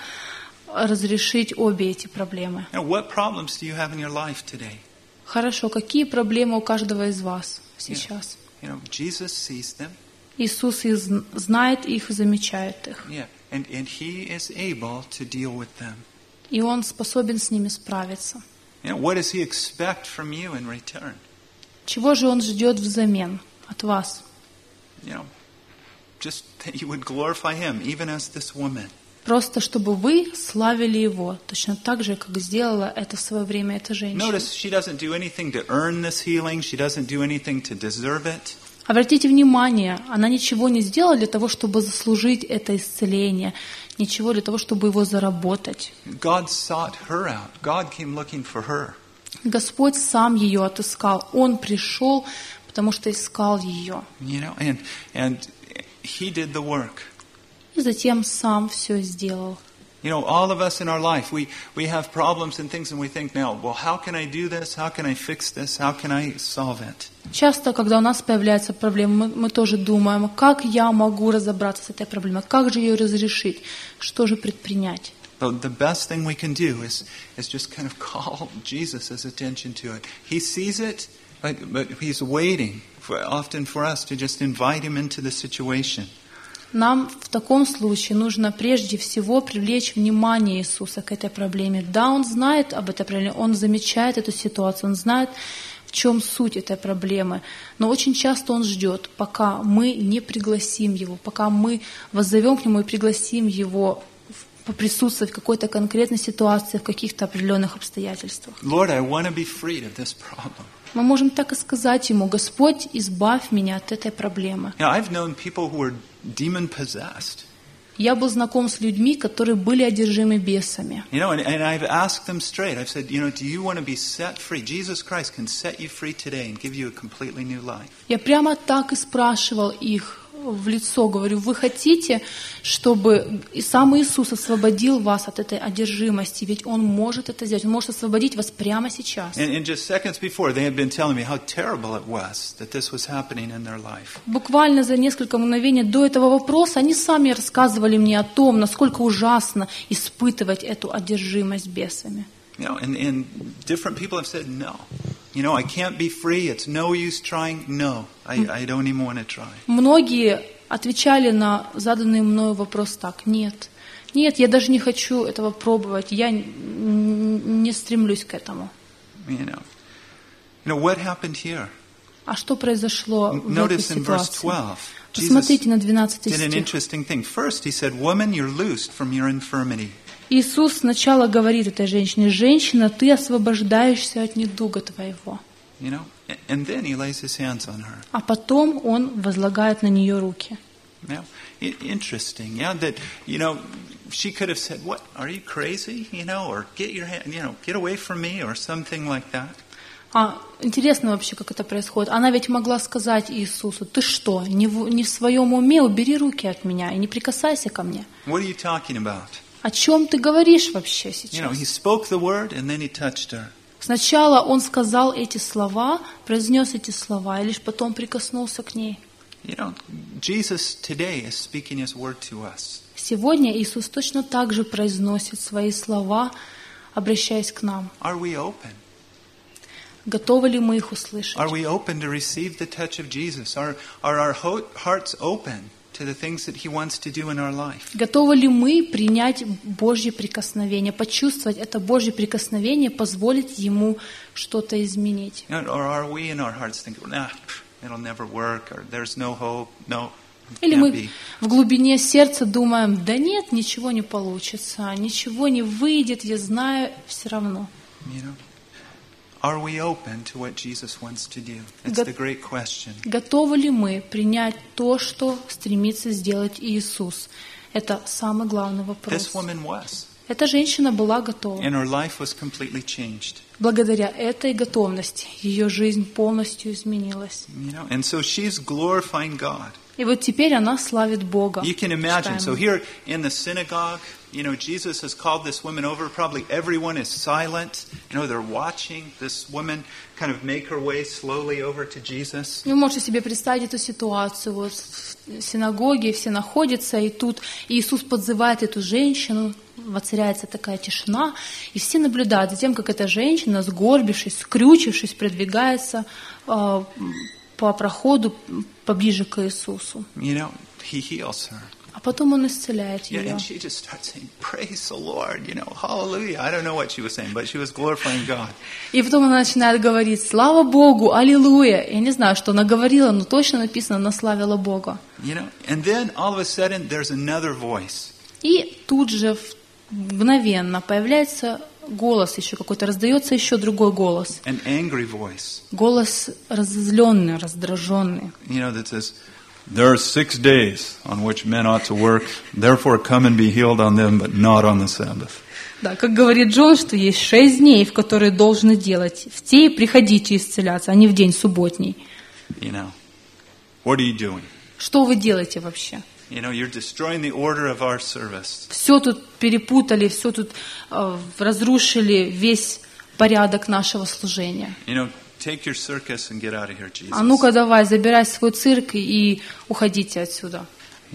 разрешить обе эти проблемы. Now, what problems do you have in your life today? Хорошо, какие проблемы у каждого из вас сейчас? You know, Jesus sees them. Иисус знает их и замечает их. Yeah, and He is able to deal with them. И Он способен с ними справиться. You know, what does He expect from you in return? Чего же Он ждет взамен от вас? You know, just that you would glorify Him, even as this woman. Просто чтобы вы славили Его, точно так же, как сделала это в свое время эта женщина. Notice she doesn't do anything to earn this healing. She doesn't do anything to deserve it. Обратите внимание, она ничего не сделала для того, чтобы заслужить это исцеление, ничего для того, чтобы его заработать. God sought her out. God came looking for her. Господь сам ее отыскал. Он пришел, потому что искал ее. You know, and He did the work. И затем сам все сделал. You know, all of us in our life, we have problems and things, and we think now, well, how can I do this? How can I fix this? How can I solve it? Часто, когда у нас появляется проблема, мы тоже думаем, как я могу разобраться с этой проблемой, как же ее разрешить, что же предпринять. The best thing we can do is just kind of call Jesus' attention to it. He sees it, but He's waiting often for us to just invite Him into the situation. Нам в таком случае нужно прежде всего привлечь внимание Иисуса к этой проблеме. Да, Он знает об этой проблеме, Он замечает эту ситуацию, Он знает, в чем суть этой проблемы. Но очень часто Он ждет, пока мы не пригласим Его, пока мы воззовем к Нему и пригласим Его поприсутствовать в какой-то конкретной ситуации, в каких-то определенных обстоятельствах. Lord, I want to be freed of this problem. Мы можем так и сказать Ему: Господь, избавь меня от этой проблемы. Now, I've known people who were demon-possessed. Я был знаком с людьми, которые были одержимы бесами. You know, and I've asked them straight. I've said, you know, do you want to be set free? Jesus Christ can set you free today and give you a completely new life. Я прямо так и спрашивал их в лицо, говорю: вы хотите, чтобы и сам Иисус освободил вас от этой одержимости? Ведь Он может это сделать, Он может освободить вас прямо сейчас. And just seconds before, they had been telling me how terrible it was that this was happening in their life. Буквально за несколько мгновений до этого вопроса они сами рассказывали мне о том, насколько ужасно испытывать эту одержимость бесами. You know, and different people have said, no. You know, I can't be free. It's no use trying. No, I don't even want to try. Многие отвечали на заданный мною вопрос так: нет, я даже не хочу этого пробовать, я не стремлюсь к этому. You know what happened here? А что произошло в этой Notice in verse ситуации? 12. Посмотрите на 12 did an стих. interesting thing. First, He said, "Woman, you're loosed from your infirmity." Иисус сначала говорит этой женщине: женщина, ты освобождаешься от недуга твоего. You know, and then He lays His hands on her. А потом Он возлагает на нее руки. Now, interesting, yeah, that, you know, she could have said, "What? Are you crazy?" You know, or "Get your hand, you know, get away from me," or something like that. Интересно вообще, как это происходит. Она ведь могла сказать Иисусу: ты что, не в своем уме, убери руки от меня и не прикасайся ко мне. What are you talking about? О чем ты говоришь вообще He сейчас? spoke the word and then he touched her. Сначала он сказал эти слова, произнес эти слова, и лишь потом прикоснулся к ней. Jesus today is speaking his word to us. Сегодня Иисус точно так же произносит свои слова, обращаясь к нам. Are we open? Готовы ли мы их услышать? Are we open to receive the touch of Jesus? Are our hearts open to the things that he wants to do in our life? Готовы ли мы принять Божье прикосновение, почувствовать это Божье прикосновение, позволить Ему что-то изменить? Or are we in our hearts thinking, it'll never work, or there's no hope, no, Или can't мы be. в глубине сердца думаем: да нет, ничего не получится, ничего не выйдет, я знаю, все равно. Are we open to what Jesus wants to do? It's the great question. Готовы ли мы принять то, что стремится сделать Иисус? Это самый главный вопрос. This woman was. Эта женщина была готова. And her life was completely changed. Благодаря этой готовности ее жизнь полностью изменилась. And so she's glorifying God. И вот теперь она славит Бога. You can imagine. So here in the synagogue, Jesus has called this woman over. Probably everyone is silent. They're watching this woman kind of make her way slowly over to Jesus. Вы можете себе представить эту ситуацию. Вот в синагоге все находятся, и тут Иисус подзывает эту женщину, воцаряется такая тишина, и все наблюдают за тем, как эта женщина, сгорбившись, скрючившись, продвигается по проходу поближе к Иисусу. He heals her. А потом Он исцеляет ее. And she just starts saying, "Praise the Lord," hallelujah. I don't know what she was saying, but she was glorifying God. И потом она начинает говорить: слава Богу, аллилуйя. Я не знаю, что она говорила, но точно написано: она славила Бога. And then all of a sudden there's another voice. И тут же мгновенно появляется голос еще какой-то, раздается еще другой голос. An angry voice. Голос разозленный, раздраженный. That says, "There are 6 days on which men ought to work, therefore come and be healed on them, but not on the Sabbath." Да, как говорит Джон, что есть 6 дней, в которые должны делать. В те приходите исцеляться, а не в день субботний. What are you doing? Что вы делаете вообще? You're destroying the order of our service. Все тут перепутали, все тут разрушили весь порядок нашего служения. Take your circus and get out of here, Jesus. А ну-ка давай, забирай свой цирк и уходите отсюда.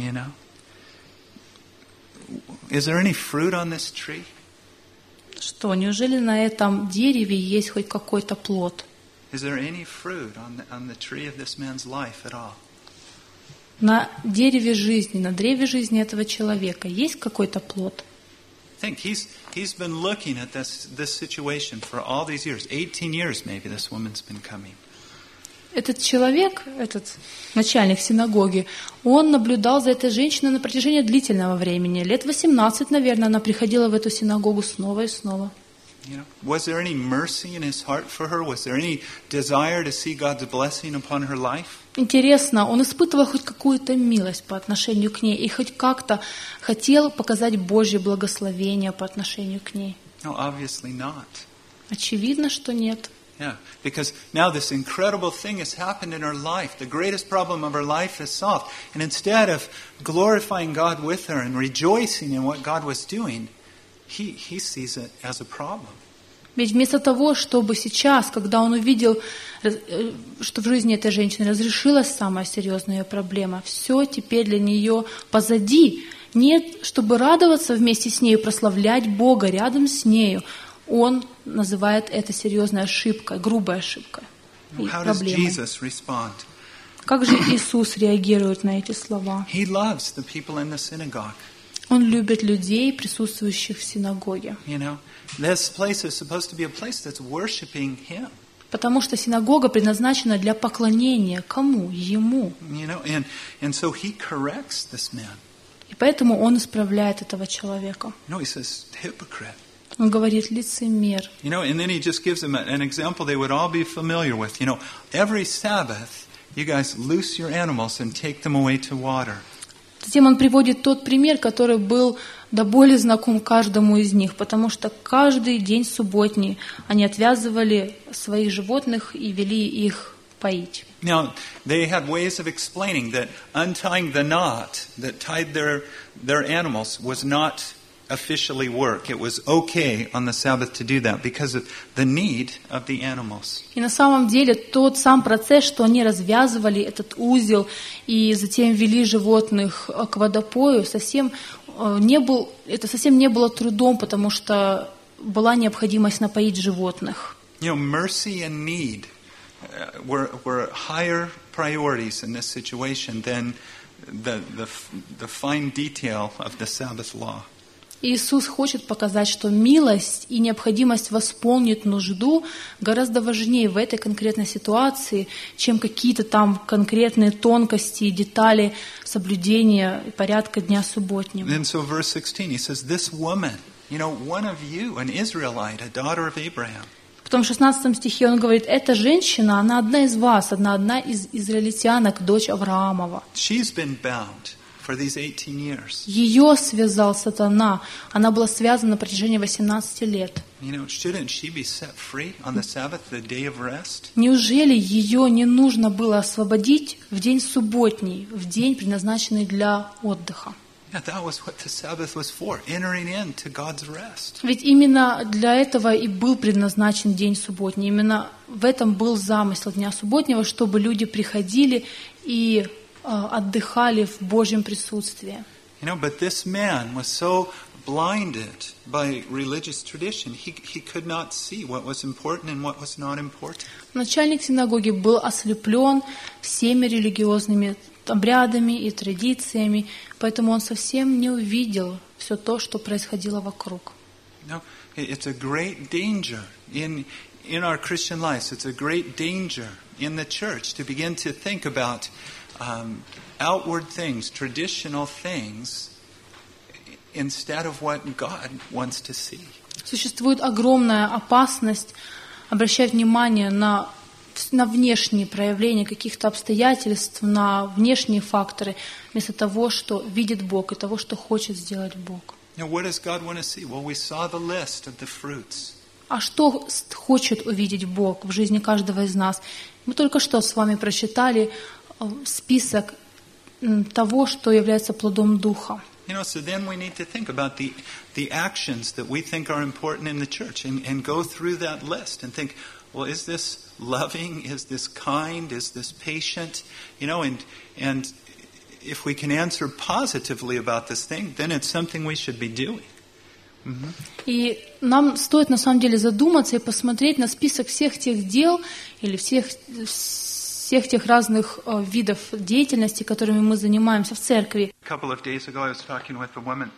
Is there any fruit on this tree? Что, неужели на этом дереве есть хоть какой-то плод? Is there any fruit on the tree of this man's life at all? На дереве жизни, на древе жизни этого человека есть какой-то плод? Think he's been looking at this situation for all these years. 18 years maybe this woman's been coming. Этот человек, этот начальник синагоги, он наблюдал за этой женщиной на протяжении длительного времени. Лет 18, наверное, она приходила в эту синагогу снова и снова. Was there any mercy in his heart for her? Was there any desire to see God's blessing upon her life? Интересно, он испытывал хоть какую-то милость по отношению к ней и хоть как-то хотел показать Божье благословение по отношению к ней? No, obviously not. Очевидно, что нет. Yeah, because now this incredible thing has happened in her life. The greatest problem of her life is solved. And instead of glorifying God with her and rejoicing in what God was doing, he sees it as a problem. Ведь вместо того, чтобы сейчас, когда он увидел, что в жизни этой женщины разрешилась самая серьезная проблема, все теперь для нее позади. Нет, чтобы радоваться вместе с ней, прославлять Бога рядом с нею, он называет это серьезной ошибкой, грубой ошибкой и проблемой. Как же Иисус реагирует на эти слова? Он любит людей, присутствующих в синагоге. Потому что синагога предназначена для поклонения кому? Ему. И поэтому он исправляет этого человека. Он говорит: лицемер. And then he just gives them an example they would all be familiar with. Every Sabbath, you guys loose your animals and take them away to water. Затем он приводит тот пример, который был до боли знаком каждому из них, потому что каждый день субботний они отвязывали своих животных и вели их поить. Now, they had ways of explaining that untying the knot that tied their animals was not officially work. It was okay on the Sabbath to do that because of the need of the animals. И на самом деле тот сам процесс, что они развязывали этот узел и затем вели животных к водопою, совсем не было трудом, потому что была необходимость напоить животных. You know, mercy and need were higher priorities in this situation than the fine detail of the Sabbath law. Иисус хочет показать, что милость и необходимость восполнить нужду гораздо важнее в этой конкретной ситуации, чем какие-то там конкретные тонкости и детали соблюдения и порядка дня субботнего. And so verse 16, he says, this woman, you know, one of you, an Israelite, a daughter of Abraham. Потом в 16 стихе он говорит, эта женщина, она одна из вас, одна из израильтянок, дочь Авраамова. She's been bound for these 18 years. Ее связал сатана. Она была связана на протяжении 18 лет. You know, shouldn't she be set free on the Sabbath, the day of rest? Неужели ее не нужно было освободить в день субботний, в день, предназначенный для отдыха? Yeah, that was what the Sabbath was for, entering into God's rest. Ведь именно для этого и был предназначен день субботний. Именно в этом был замысел дня субботнего, чтобы люди приходили и отдыхали в Божьем присутствии. You know, but this man was so blinded by religious tradition, he could not see what was important and what was not important. Начальник синагоги был ослеплен всеми религиозными обрядами и традициями, поэтому он совсем не увидел все то, что происходило вокруг. No, it's a great danger in our Christian lives. It's a great danger in the church to begin to think about outward things, traditional things, instead of what God wants to see. Существует огромная опасность обращать внимание на внешние проявления каких-то обстоятельств, на внешние факторы, вместо того, что видит Бог и того, что хочет сделать Бог. Now, what does God want to see? Well, we saw the list of the fruits. А что хочет увидеть Бог в жизни каждого из нас? Мы только что с вами прочитали список того, что является плодом Духа. You know, so then we need to think about the actions that we think are important in the church and go through that list and think, well, is this loving? Is this kind? Is this patient? You know, and if we can answer positively about this thing, then it's something we should be doing. Mm-hmm. И нам стоит на самом деле задуматься и посмотреть на список всех тех дел или всех тех разных видов деятельности, которыми мы занимаемся в церкви. A couple of days ago I was talking with a woman.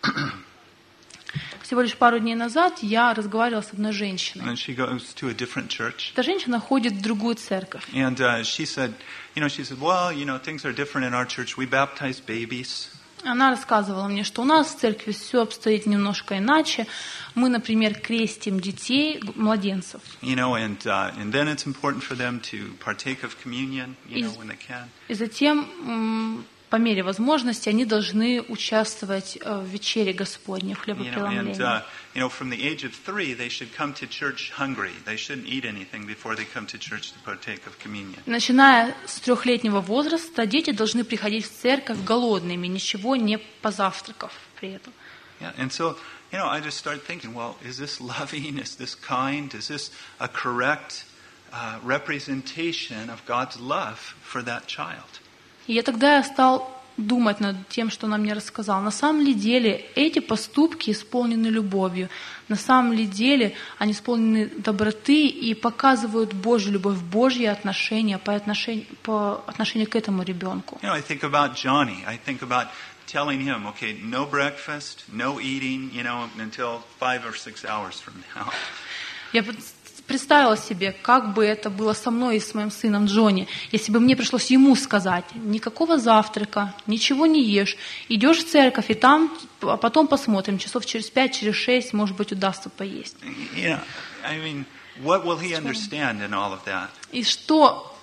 Всего лишь пару дней назад я разговаривала с одной женщиной. And she goes to a different church. Эта женщина ходит в другую церковь. And she said, well, things are different in our church. We baptize babies. Она рассказывала мне, что у нас в церкви все обстоит немножко иначе. Мы, например, крестим детей, младенцев. And then it's important for them to partake of communion, when they can. И затем, по мере возможности, они должны участвовать в вечере Господней, в хлебопреломлении. From the age of 3, they should come to church hungry. They shouldn't eat anything before they come to church to partake of communion. Начиная с 3-летнего возраста, дети должны приходить в церковь голодными, ничего не позавтракав при этом. Yeah, and so, I just started thinking, well, is this loving? Is this kind? Is this a correct representation of God's love for that child? И тогда я стал думать над тем, что она мне рассказала. На самом ли деле эти поступки исполнены любовью? На самом ли деле они исполнены доброты и показывают Божью любовь, Божьи отношения по отношению к этому ребенку? I think about Johnny. I think about telling him, okay, no breakfast, no eating, until 5 or 6 hours from now. Я представила себе, как бы это было со мной и с моим сыном Джонни, если бы мне пришлось ему сказать: никакого завтрака, ничего не ешь, идешь в церковь, и там, а потом посмотрим, часов через 5, через 6, может быть, удастся поесть. What will he understand in all of that? И что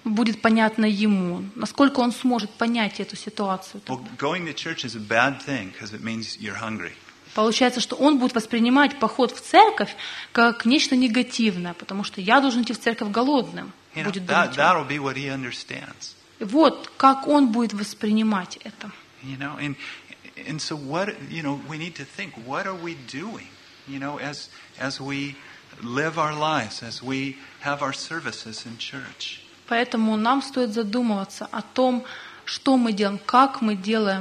будет понятно ему, насколько он сможет понять эту ситуацию. Well, going to church is a bad thing because it means you're hungry. Получается, что он будет воспринимать поход в церковь как нечто негативное, потому что я должен идти в церковь голодным. You know, Будет думать он. that'll be what he understands. И вот как он будет воспринимать это. You know, and so what, you know, we need to think, what are we doing? You know, as we live our lives, as we have our services in church. Поэтому нам стоит задумываться о том, что мы делаем, как мы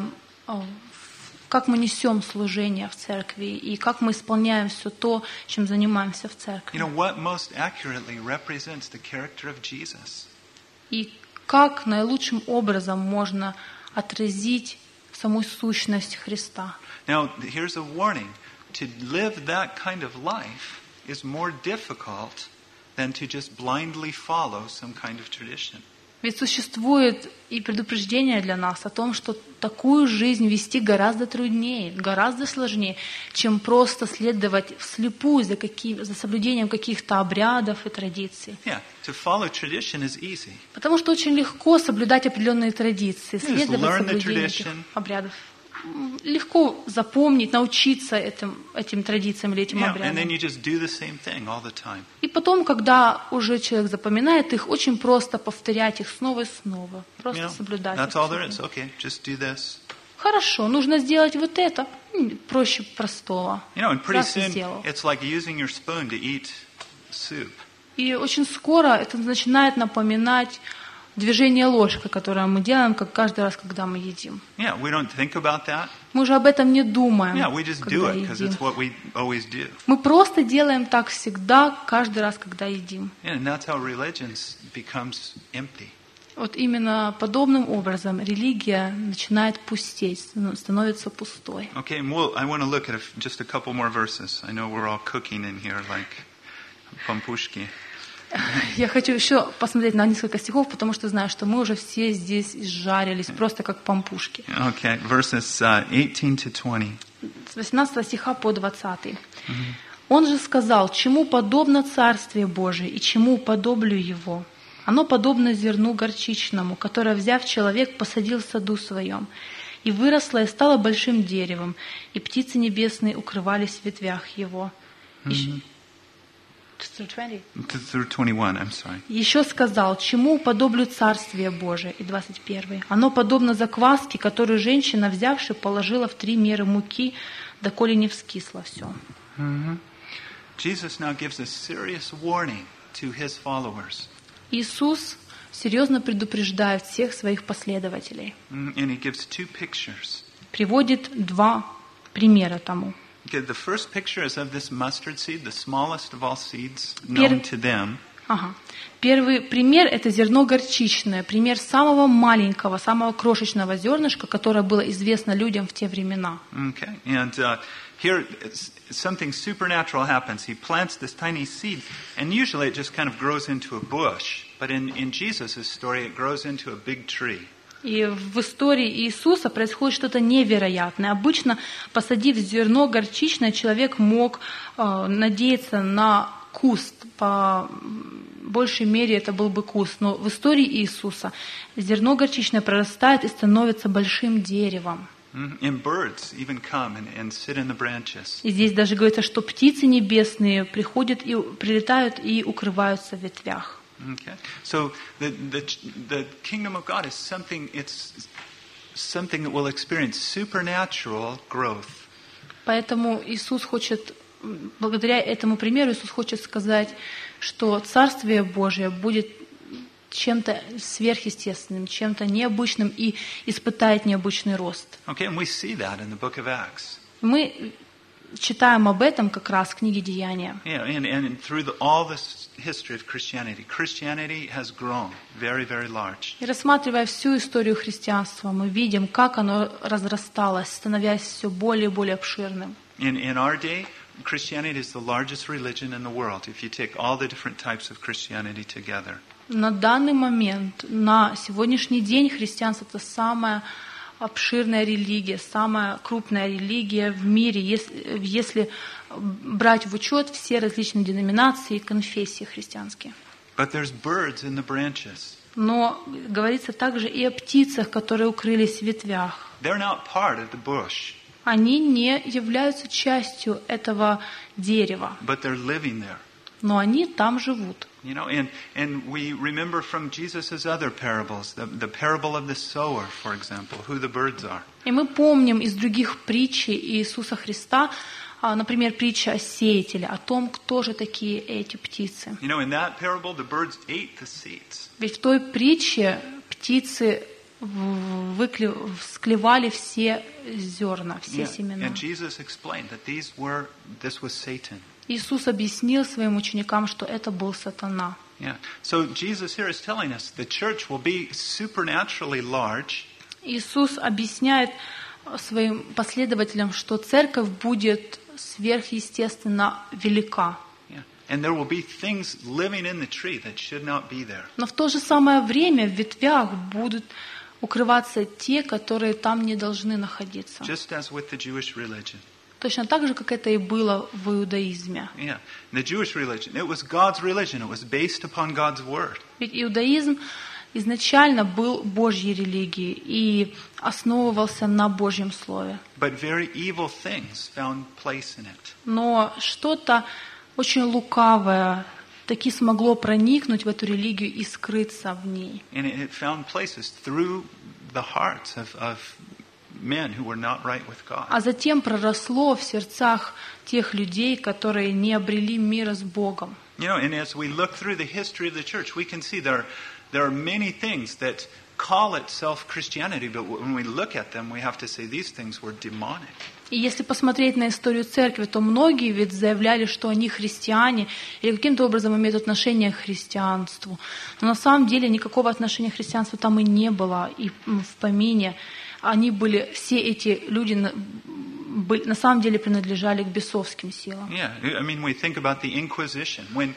несем служение в церкви и как мы исполняем все то, чем занимаемся в You церкви. know, what most accurately represents the character of Jesus? И как наилучшим образом можно отразить саму сущность Христа. Now, here's a warning. To live that kind of life is more difficult than to just blindly follow some kind of tradition. Ведь существует и предупреждение для нас о том, что такую жизнь вести гораздо труднее, гораздо сложнее, чем просто следовать вслепую за соблюдением каких-то обрядов и традиций. Yeah, to follow tradition is easy. Потому что очень легко соблюдать определенные традиции, Just следовать learn the соблюдению этих tradition. обрядов. Легко запомнить, научиться этим традициям или этим Yeah, and обрядам. then you just do the same thing all the time. И потом, когда уже человек запоминает их, очень просто повторять их снова и снова. You Просто know, соблюдать that's их. all there is. Okay, just do this. Хорошо, нужно сделать вот это. Проще простого. You know, and pretty Раз и soon сделал. it's like using your spoon to eat soup. И очень скоро это начинает напоминать движение ложкой, которое мы делаем каждый раз, когда мы едим. Yeah, we don't think about that. Мы же об этом не думаем, Yeah, we just do когда it because едим. it's what we always do. Мы просто делаем так всегда, каждый раз, когда едим. Yeah, and that's how religion becomes empty. Вот именно подобным образом религия начинает пустеть, становится пустой. Okay, and I want to look at just a couple more verses. I know we're all cooking in here like pampushki. Я хочу еще посмотреть на несколько стихов, потому что знаю, что мы уже все здесь изжарились, просто как пампушки. Okay, verses 18 to 20. С 18 стиха по 20. «Он же сказал, чему подобно Царствие Божие и чему подоблю его? Оно подобно зерну горчичному, которое, взяв человек, посадил в саду своем, и выросло и стало большим деревом, и птицы небесные укрывались в ветвях его». Through 21, I'm sorry. Еще сказал, чему подоблю Царствие Божие, и 21. Оно подобно закваске, которую женщина, взявши, положила в 3 меры муки, доколе не вскисло все. Jesus now gives a serious warning to his followers. Иисус серьезно предупреждает всех своих последователей. And he gives 2 pictures. Приводит 2 примера тому. Okay, the first picture is of this mustard seed, the smallest of all seeds known to them. Первый пример – это зерно горчичное, пример самого маленького, самого крошечного зернышка, которое было известно людям в те времена. Okay, and here something supernatural happens. He plants this tiny seed, and usually it just kind of grows into a bush. But in Jesus' story, it grows into a big tree. И в истории Иисуса происходит что-то невероятное. Обычно, посадив зерно горчичное, человек мог надеяться на куст. По большей мере это был бы куст. Но в истории Иисуса зерно горчичное прорастает и становится большим деревом. And birds even come and sit in the branches. И здесь даже говорится, что птицы небесные приходят и прилетают и укрываются в ветвях. Okay, so the kingdom of God is something that will experience supernatural growth. Поэтому Иисус хочет, благодаря этому примеру, Иисус хочет сказать, что Царствие Божие будет чем-то сверхъестественным, чем-то необычным и испытает необычный рост. Okay, and we see that in the book of Acts. Мы читаем об этом как раз в книге Деяния. Yeah, and through all this history of Christianity has grown very, very large. И рассматривая всю историю христианства, мы видим, как оно разрасталось, становясь все более и более обширным. In our day, Christianity is the largest religion in the world, if you take all the different types of Christianity together. На данный момент, на сегодняшний день, христианство – это самая обширная религия, самая крупная религия в мире, если брать в учет все различные деноминации и конфессии христианские. But there's birds in the branches. Но говорится также и о птицах, которые укрылись в ветвях. They're not part of the bush, Они не являются частью этого дерева, but they're living there. но они там живут. You know, and we remember from Jesus' other parables, the parable of the sower, for example, who the birds are. И мы помним из других притч Иисуса Христа, например, притча о сеятеле, о том, кто же такие эти птицы. You know, in that parable, the birds ate the seeds. Ведь в той притче птицы склевали все зерна, все семена. And Jesus explained that this was Satan. Иисус объяснил своим ученикам, что это был сатана. Yeah. So Jesus here is telling us the church will be supernaturally large. Иисус объясняет своим последователям, что церковь будет сверхъестественно велика. Yeah. And there will be things living in the tree that should not be there. Но в то же самое время в ветвях будут укрываться те, которые там не должны находиться. Just as with the Jewish religion. Точно так же, как это и было в иудаизме. Yeah. The Jewish religion, it was God's religion. It was based upon God's word. Ведь иудаизм изначально был Божьей религией и основывался на Божьем Слове. But very evil things found place in it. Но что-то очень лукавое таки смогло проникнуть в эту религию и скрыться в ней. And it found places through the hearts of men who were not right with God. А затем проросло в сердцах тех людей, которые не обрели мира с Богом. You know, and as we look through the history of the church, we can see there are many things that call itself Christianity, but when we look at them, we have to say these things were demonic. И если посмотреть на историю церкви, то многие ведь заявляли, что они христиане или каким-то образом имеют отношение к христианству. Но на самом деле никакого отношения к христианству там и не было, и в помине. Они были, все эти люди на самом деле принадлежали к бесовским силам. Yeah, I mean, we think about the Inquisition, when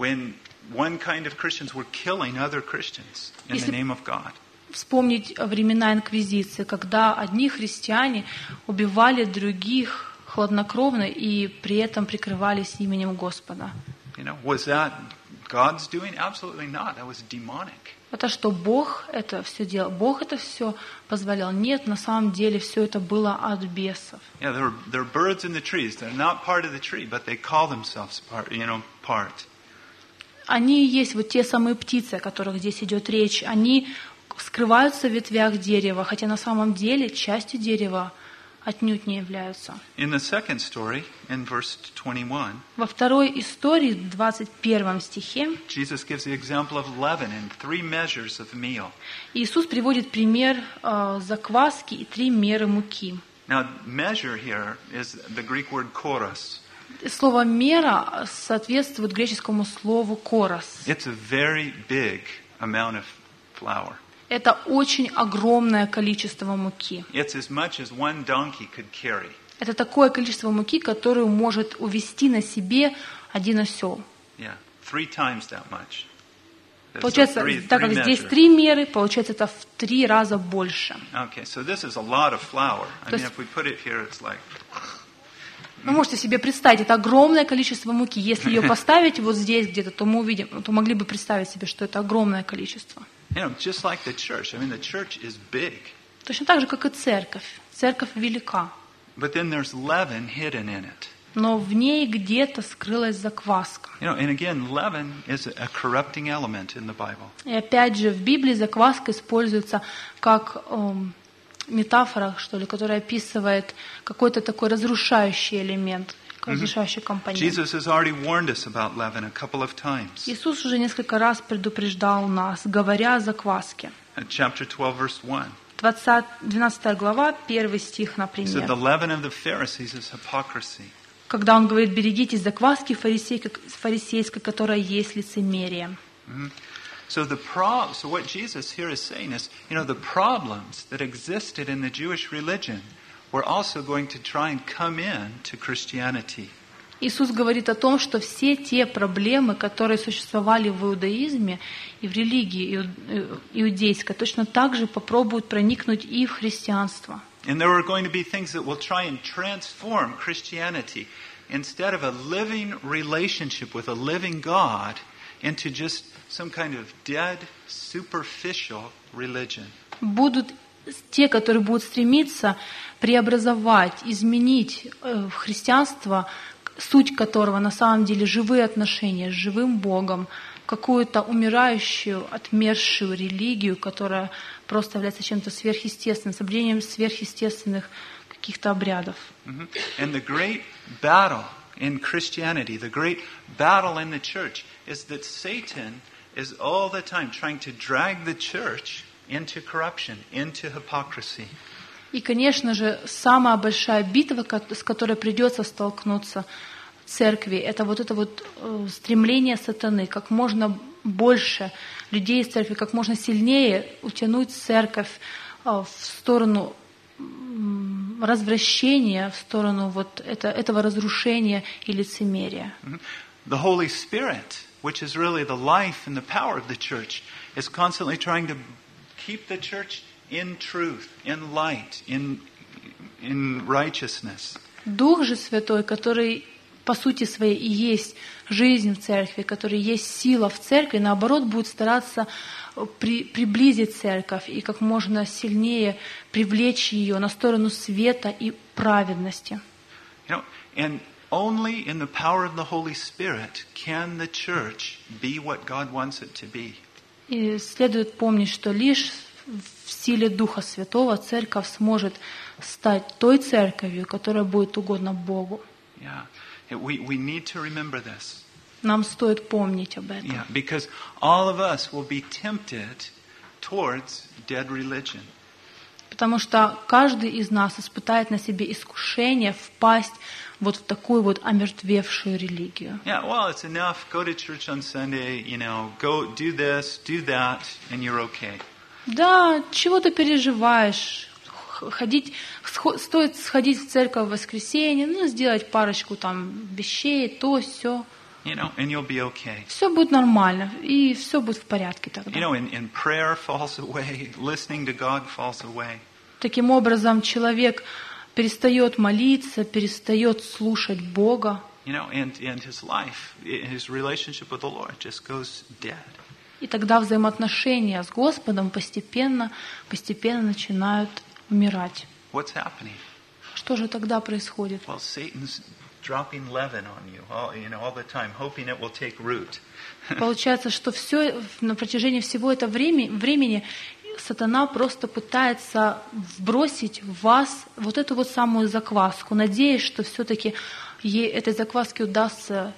one kind of Christians were killing other Christians in the name of God. Вспомнить времена Инквизиции, когда одни христиане убивали других хладнокровно и при этом прикрывались именем Господа. You know, was that God's doing? Absolutely not. That was demonic. Это что, Бог это все делал? Бог это все позволял? Нет, на самом деле все это было от бесов. Yeah, there are birds in the trees. They're not part of the tree, but they call themselves part. Они и есть вот те самые птицы, о которых здесь идет речь. Они скрываются в ветвях дерева, хотя на самом деле частью дерева отнюдь не являются. In the second story, in verse 21, Во второй истории, в 21 стихе, Jesus gives the example of leaven and 3 measures of meal. Иисус приводит пример закваски и 3 меры муки. Now, measure here is the Greek word koros. Слово «мера» соответствует греческому слову «корос». It's a very big amount of flour. Это очень огромное количество муки. It's as much as one donkey could carry. Это такое количество муки, которую может увести на себе один осел. Yeah, 3 times that much. Получается, так как здесь 3 меры, получается это в 3 раза больше. Okay, so this is a lot of flour. I mean, if we put it here, it's like... Вы можете себе представить, это огромное количество муки. Если ее поставить вот здесь где-то, то мы увидим, то могли бы представить себе, что это огромное количество. You know, just like the church. I mean, the church is big. Точно так же, как и церковь. Церковь велика. But then there's leaven hidden in it. Но в ней где-то скрылась закваска. You know, and again, leaven is a corrupting element in the Bible. И опять же, в Библии закваска используется как метафора, что ли, которая описывает какой-то такой разрушающий элемент, разрушающий компонент. Jesus has already warned us about leaven a couple of times. Иисус уже несколько раз предупреждал нас, говоря о закваске. Chapter 12, verse 1. 12 глава, 1 стих, He said, например. the leaven of the Pharisees is hypocrisy. Когда он говорит, берегитесь закваски фарисейской, которая есть лицемерие. So what Jesus here is saying is, you know, the problems that existed in the Jewish religion were also going to try and come in to Christianity. Иисус говорит о том, что все те проблемы, которые существовали в иудаизме и в религии иудейской, точно так же попробуют проникнуть и в христианство. And there are going to be things that will try and transform Christianity instead of a living relationship with a living God into just some kind of dead, superficial religion. Будут те, которые будут стремиться преобразовать, изменить христианство, суть которого на самом деле живые отношения с живым Богом, какую-то умирающую, отмершую религию, которая просто является чем-то сверхъестественным, соблюдением сверхъестественных каких-то обрядов. And the great battle in Christianity, the great battle in the church, is that Satan is all the time trying to drag the church into corruption, into hypocrisy. И, конечно же, самая большая битва, с которой придется столкнуться церкви, это вот это вот стремление сатаны, как можно больше людей из церкви, как можно сильнее утянуть церковь в сторону развращения, в сторону вот этого разрушения и лицемерия. The Holy Spirit, which is really the life and the power of the church, is constantly trying to keep the church in truth, in light, in righteousness. Дух же Святой, который по сути своей и есть жизнь в церкви, который есть сила в церкви, наоборот, будет стараться приблизить церковь и как можно сильнее привлечь ее на сторону света и праведности. And only in the power of the Holy Spirit can the church be what God wants it to be. И следует помнить, что лишь в силе Духа Святого церковь сможет стать той церковью, которая будет угодна Богу. Yeah. We need to remember this. Нам стоит помнить об этом. Yeah, because all of us will be tempted towards dead religion. Потому что каждый из нас испытает на себе искушение впасть вот в такую вот омертвевшую религию. Yeah, well, it's enough. Go to church on Sunday, go do this, do that, and you're okay. Да, чего ты переживаешь? Стоит сходить в церковь в воскресенье, сделать парочку там вещей, то, все. And you'll be okay. Все будет нормально, и все будет в порядке тогда. And prayer falls away, listening to God falls away. Таким образом, человек перестает молиться, перестает слушать Бога. And his life, his relationship with the Lord just goes dead. И тогда взаимоотношения с Господом постепенно начинают умирать. What's happening? Что же тогда происходит? Well, Satan's dropping leaven on you, all the time, hoping it will take root. Получается, что все на протяжении всего этого времени сатана просто пытается вбросить в вас вот эту вот самую закваску, надеясь, что все-таки этой закваске удастся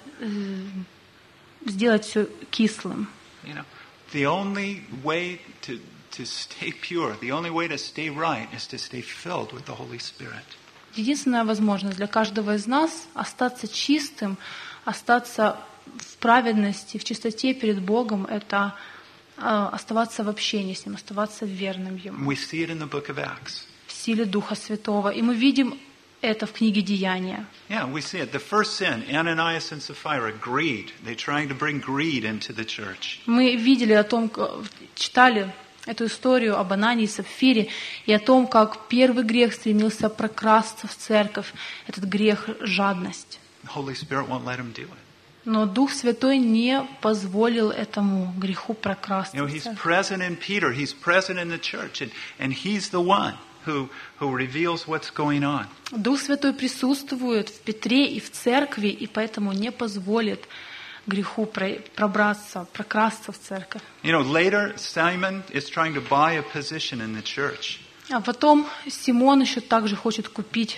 сделать все кислым. The only way to stay pure, the only way to stay right is to stay filled with the Holy Spirit. Единственная возможность для каждого из нас остаться чистым, остаться в праведности, в чистоте перед Богом, это оставаться в общении с Ним, оставаться верным Ему. We see it in the book of Acts. В силе Духа Святого. И мы видим это в книге Деяния. Yeah, we see it. The first sin, Ananias and Sapphira, greed. They're trying to bring greed into the church. Мы видели читали эту историю об Анании и Сапфире и о том, как первый грех стремился прокрасться в церковь, этот грех — жадность. The Holy Spirit won't let him do it. Но Дух Святой не позволил этому греху прокрасться. He's present in Peter, he's present in the church, and he's the one who reveals what's going on. Дух Святой присутствует в Петре и в церкви, и поэтому не позволит греху прокрасться в церковь. Later Simon is trying to buy a position in the church. А потом Симон еще также хочет купить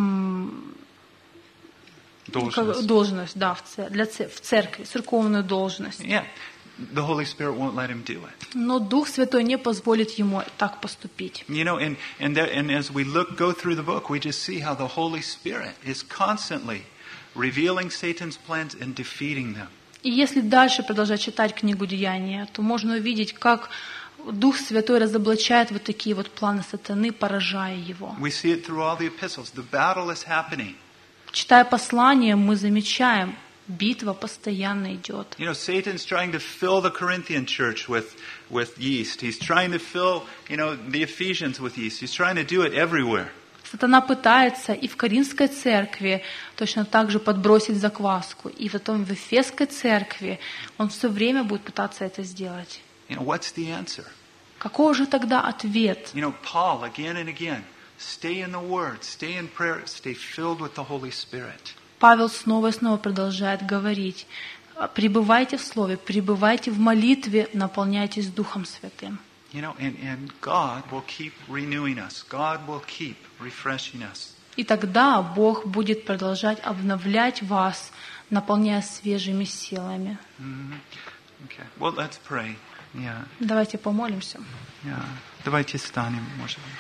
должность, да, в церкви, церковную должность. Yeah. The Holy Spirit won't let him do it. Но Дух Святой не позволит ему так поступить. And as we go through the book, we just see how the Holy Spirit is constantly revealing Satan's plans and defeating them. И если дальше продолжать читать книгу Деяния, то можно увидеть, как Дух Святой разоблачает вот такие вот планы сатаны, поражая его. We see it through all the epistles. The battle is happening. Читая послание, мы замечаем, битва постоянно идет. Satan's trying to fill the Corinthian church with yeast. He's trying to fill, the Ephesians with yeast. He's trying to do it everywhere. Сатана пытается и в Коринфской церкви точно так же подбросить закваску, и потом в Ефесской церкви он все время будет пытаться это сделать. What's the answer? Какой же тогда ответ? Paul, again and again, stay in the Word, stay in prayer, stay filled with the Holy Spirit. Павел снова и снова продолжает говорить: пребывайте в Слове, пребывайте в молитве, наполняйтесь Духом Святым. And God will keep renewing us. God will keep refreshing us. И тогда Бог будет продолжать обновлять вас, наполняя свежими силами. Okay. Well, let's pray. Yeah. Давайте помолимся. Yeah. Давайте станем, может быть.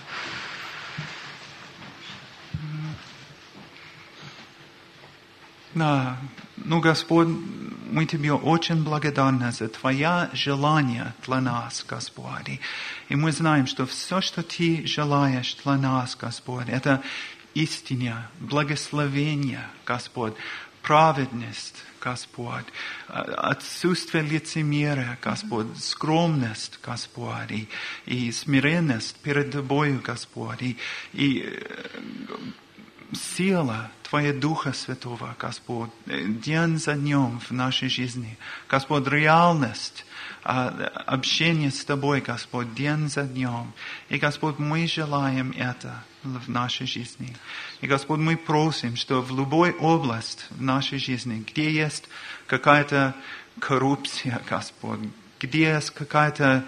Да, Господь, мы Тебе очень благодарны за Твое желание для нас, Господь. И мы знаем, что все, что Ты желаешь для нас, Господь, это истина, благословение, Господь, праведность, Господь, отсутствие лицемерия, Господь, скромность, Господь, и смиренность перед Тобою, Господь, и сила Твоя Духа Святого, Господь, день за днем в нашей жизни. Господь, реальность общения с Тобой, Господь, день за днем. И, Господь, мы желаем это в нашей жизни. И, Господь, мы просим, что в любой области в нашей жизни, где есть какая-то коррупция, Господь, где есть какая-то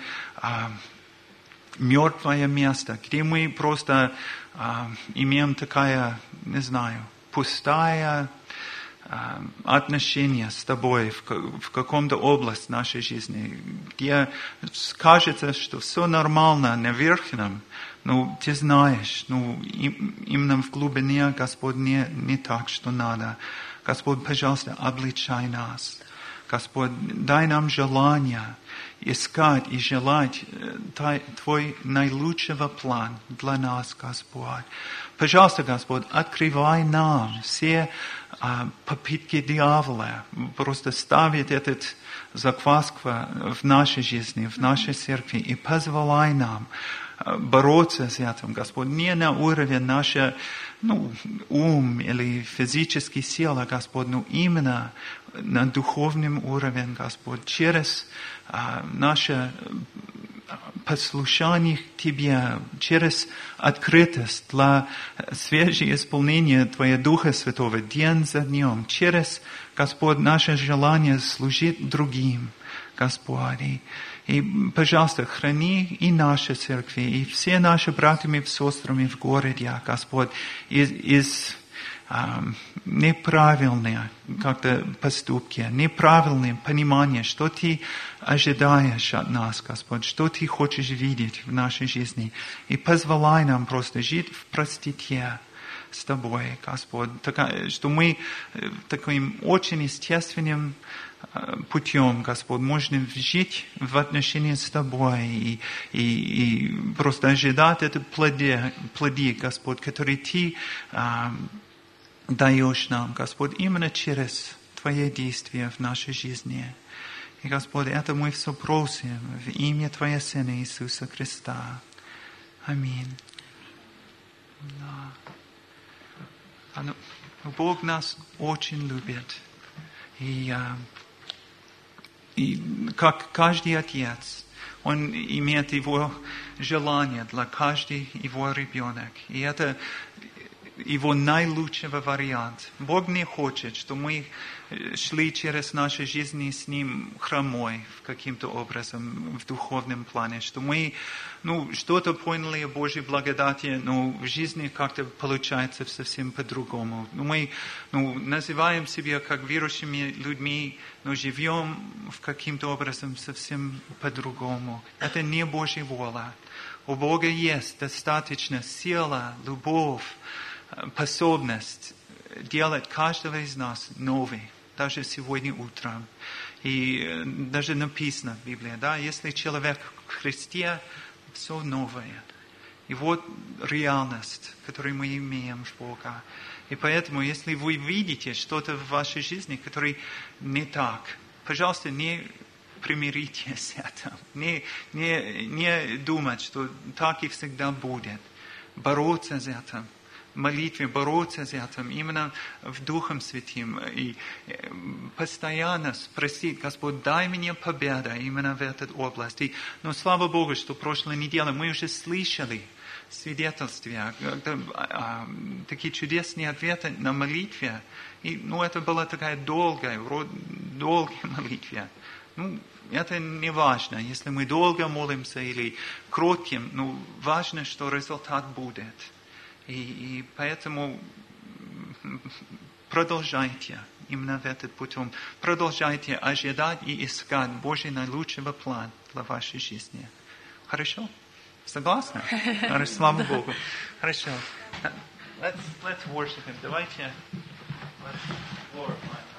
мертвое место, где мы просто имеем такая, не знаю, пустая отношение с Тобой в каком-то области нашей жизни, где кажется, что все нормально на верхнем, но Ты знаешь, именно в глубине, Господь, не так, что надо. Господь, пожалуйста, обличай нас. Господь, дай нам желание искать и желать Твой наилучшего план для нас, Господь. Пожалуйста, Господь, открывай нам все попытки дьявола просто ставить этот закваску в нашей жизни, в нашей церкви, и позволяй нам бороться с этим, Господь, не на уровне нашего ум или физической силы, Господь, но именно на духовном уровне, Господь, через наше послушание Тебе, через открытость для свежего исполнения Твоего Духа Святого день за днем, через, Господь, наше желание служить другим, Господь. И, пожалуйста, храни и наши церкви, и все наши братья и сестры в городе, Господь, из неправильные как-то поступки, неправильное понимание, что Ты ожидаешь от нас, Господь, что Ты хочешь видеть в нашей жизни. И позволяй нам просто жить в простоте с Тобой, Господь, что мы таким очень естественным путем, Господь, можем жить в отношении с Тобой и просто ожидать это плоды, Господь, которые Ты даешь нам, Господь, именно через Твои действия в нашей жизни. И, Господь, это мы все просим в имя Твоего Сына Иисуса Христа. Аминь. Да. Бог нас очень любит. И как каждый отец, он имеет его желание для каждого его ребенка. И это его наилучший вариант. Бог не хочет, чтобы мы шли через нашу жизнь с Ним хромой каким-то образом в духовном плане, что мы что-то поняли о Божьей благодати, но в жизни как-то получается совсем по-другому. Мы называем себя как верующими людьми, но живем в каким-то образом совсем по-другому. Это не Божья воля. У Бога есть достаточно сила, любовь, способность делать каждого из нас новый, даже сегодня утром. И даже написано в Библии, да, если человек в Христе, все новое. И вот реальность, которую мы имеем в Бога. И поэтому, если вы видите что-то в вашей жизни, которое не так, пожалуйста, не примиритесь с этим. Не думать, что так и всегда будет. бороться за это. В молитве бороться за это, именно в Духом Святым. И постоянно спросить: Господь, дай мне победу именно в этой области. Но слава Богу, что прошлой неделе мы уже слышали свидетельствия, такие чудесные ответы на молитве. И, это была такая долгая молитва. Это не важно, если мы долго молимся или кротким, важно, что результат будет. И поэтому продолжайте именно в этот путем. Продолжайте ожидать и искать Божий наилучшего плана для вашей жизни. Хорошо? Согласны? Слава Богу. Хорошо. Let's worship Him. Давайте let's glorify.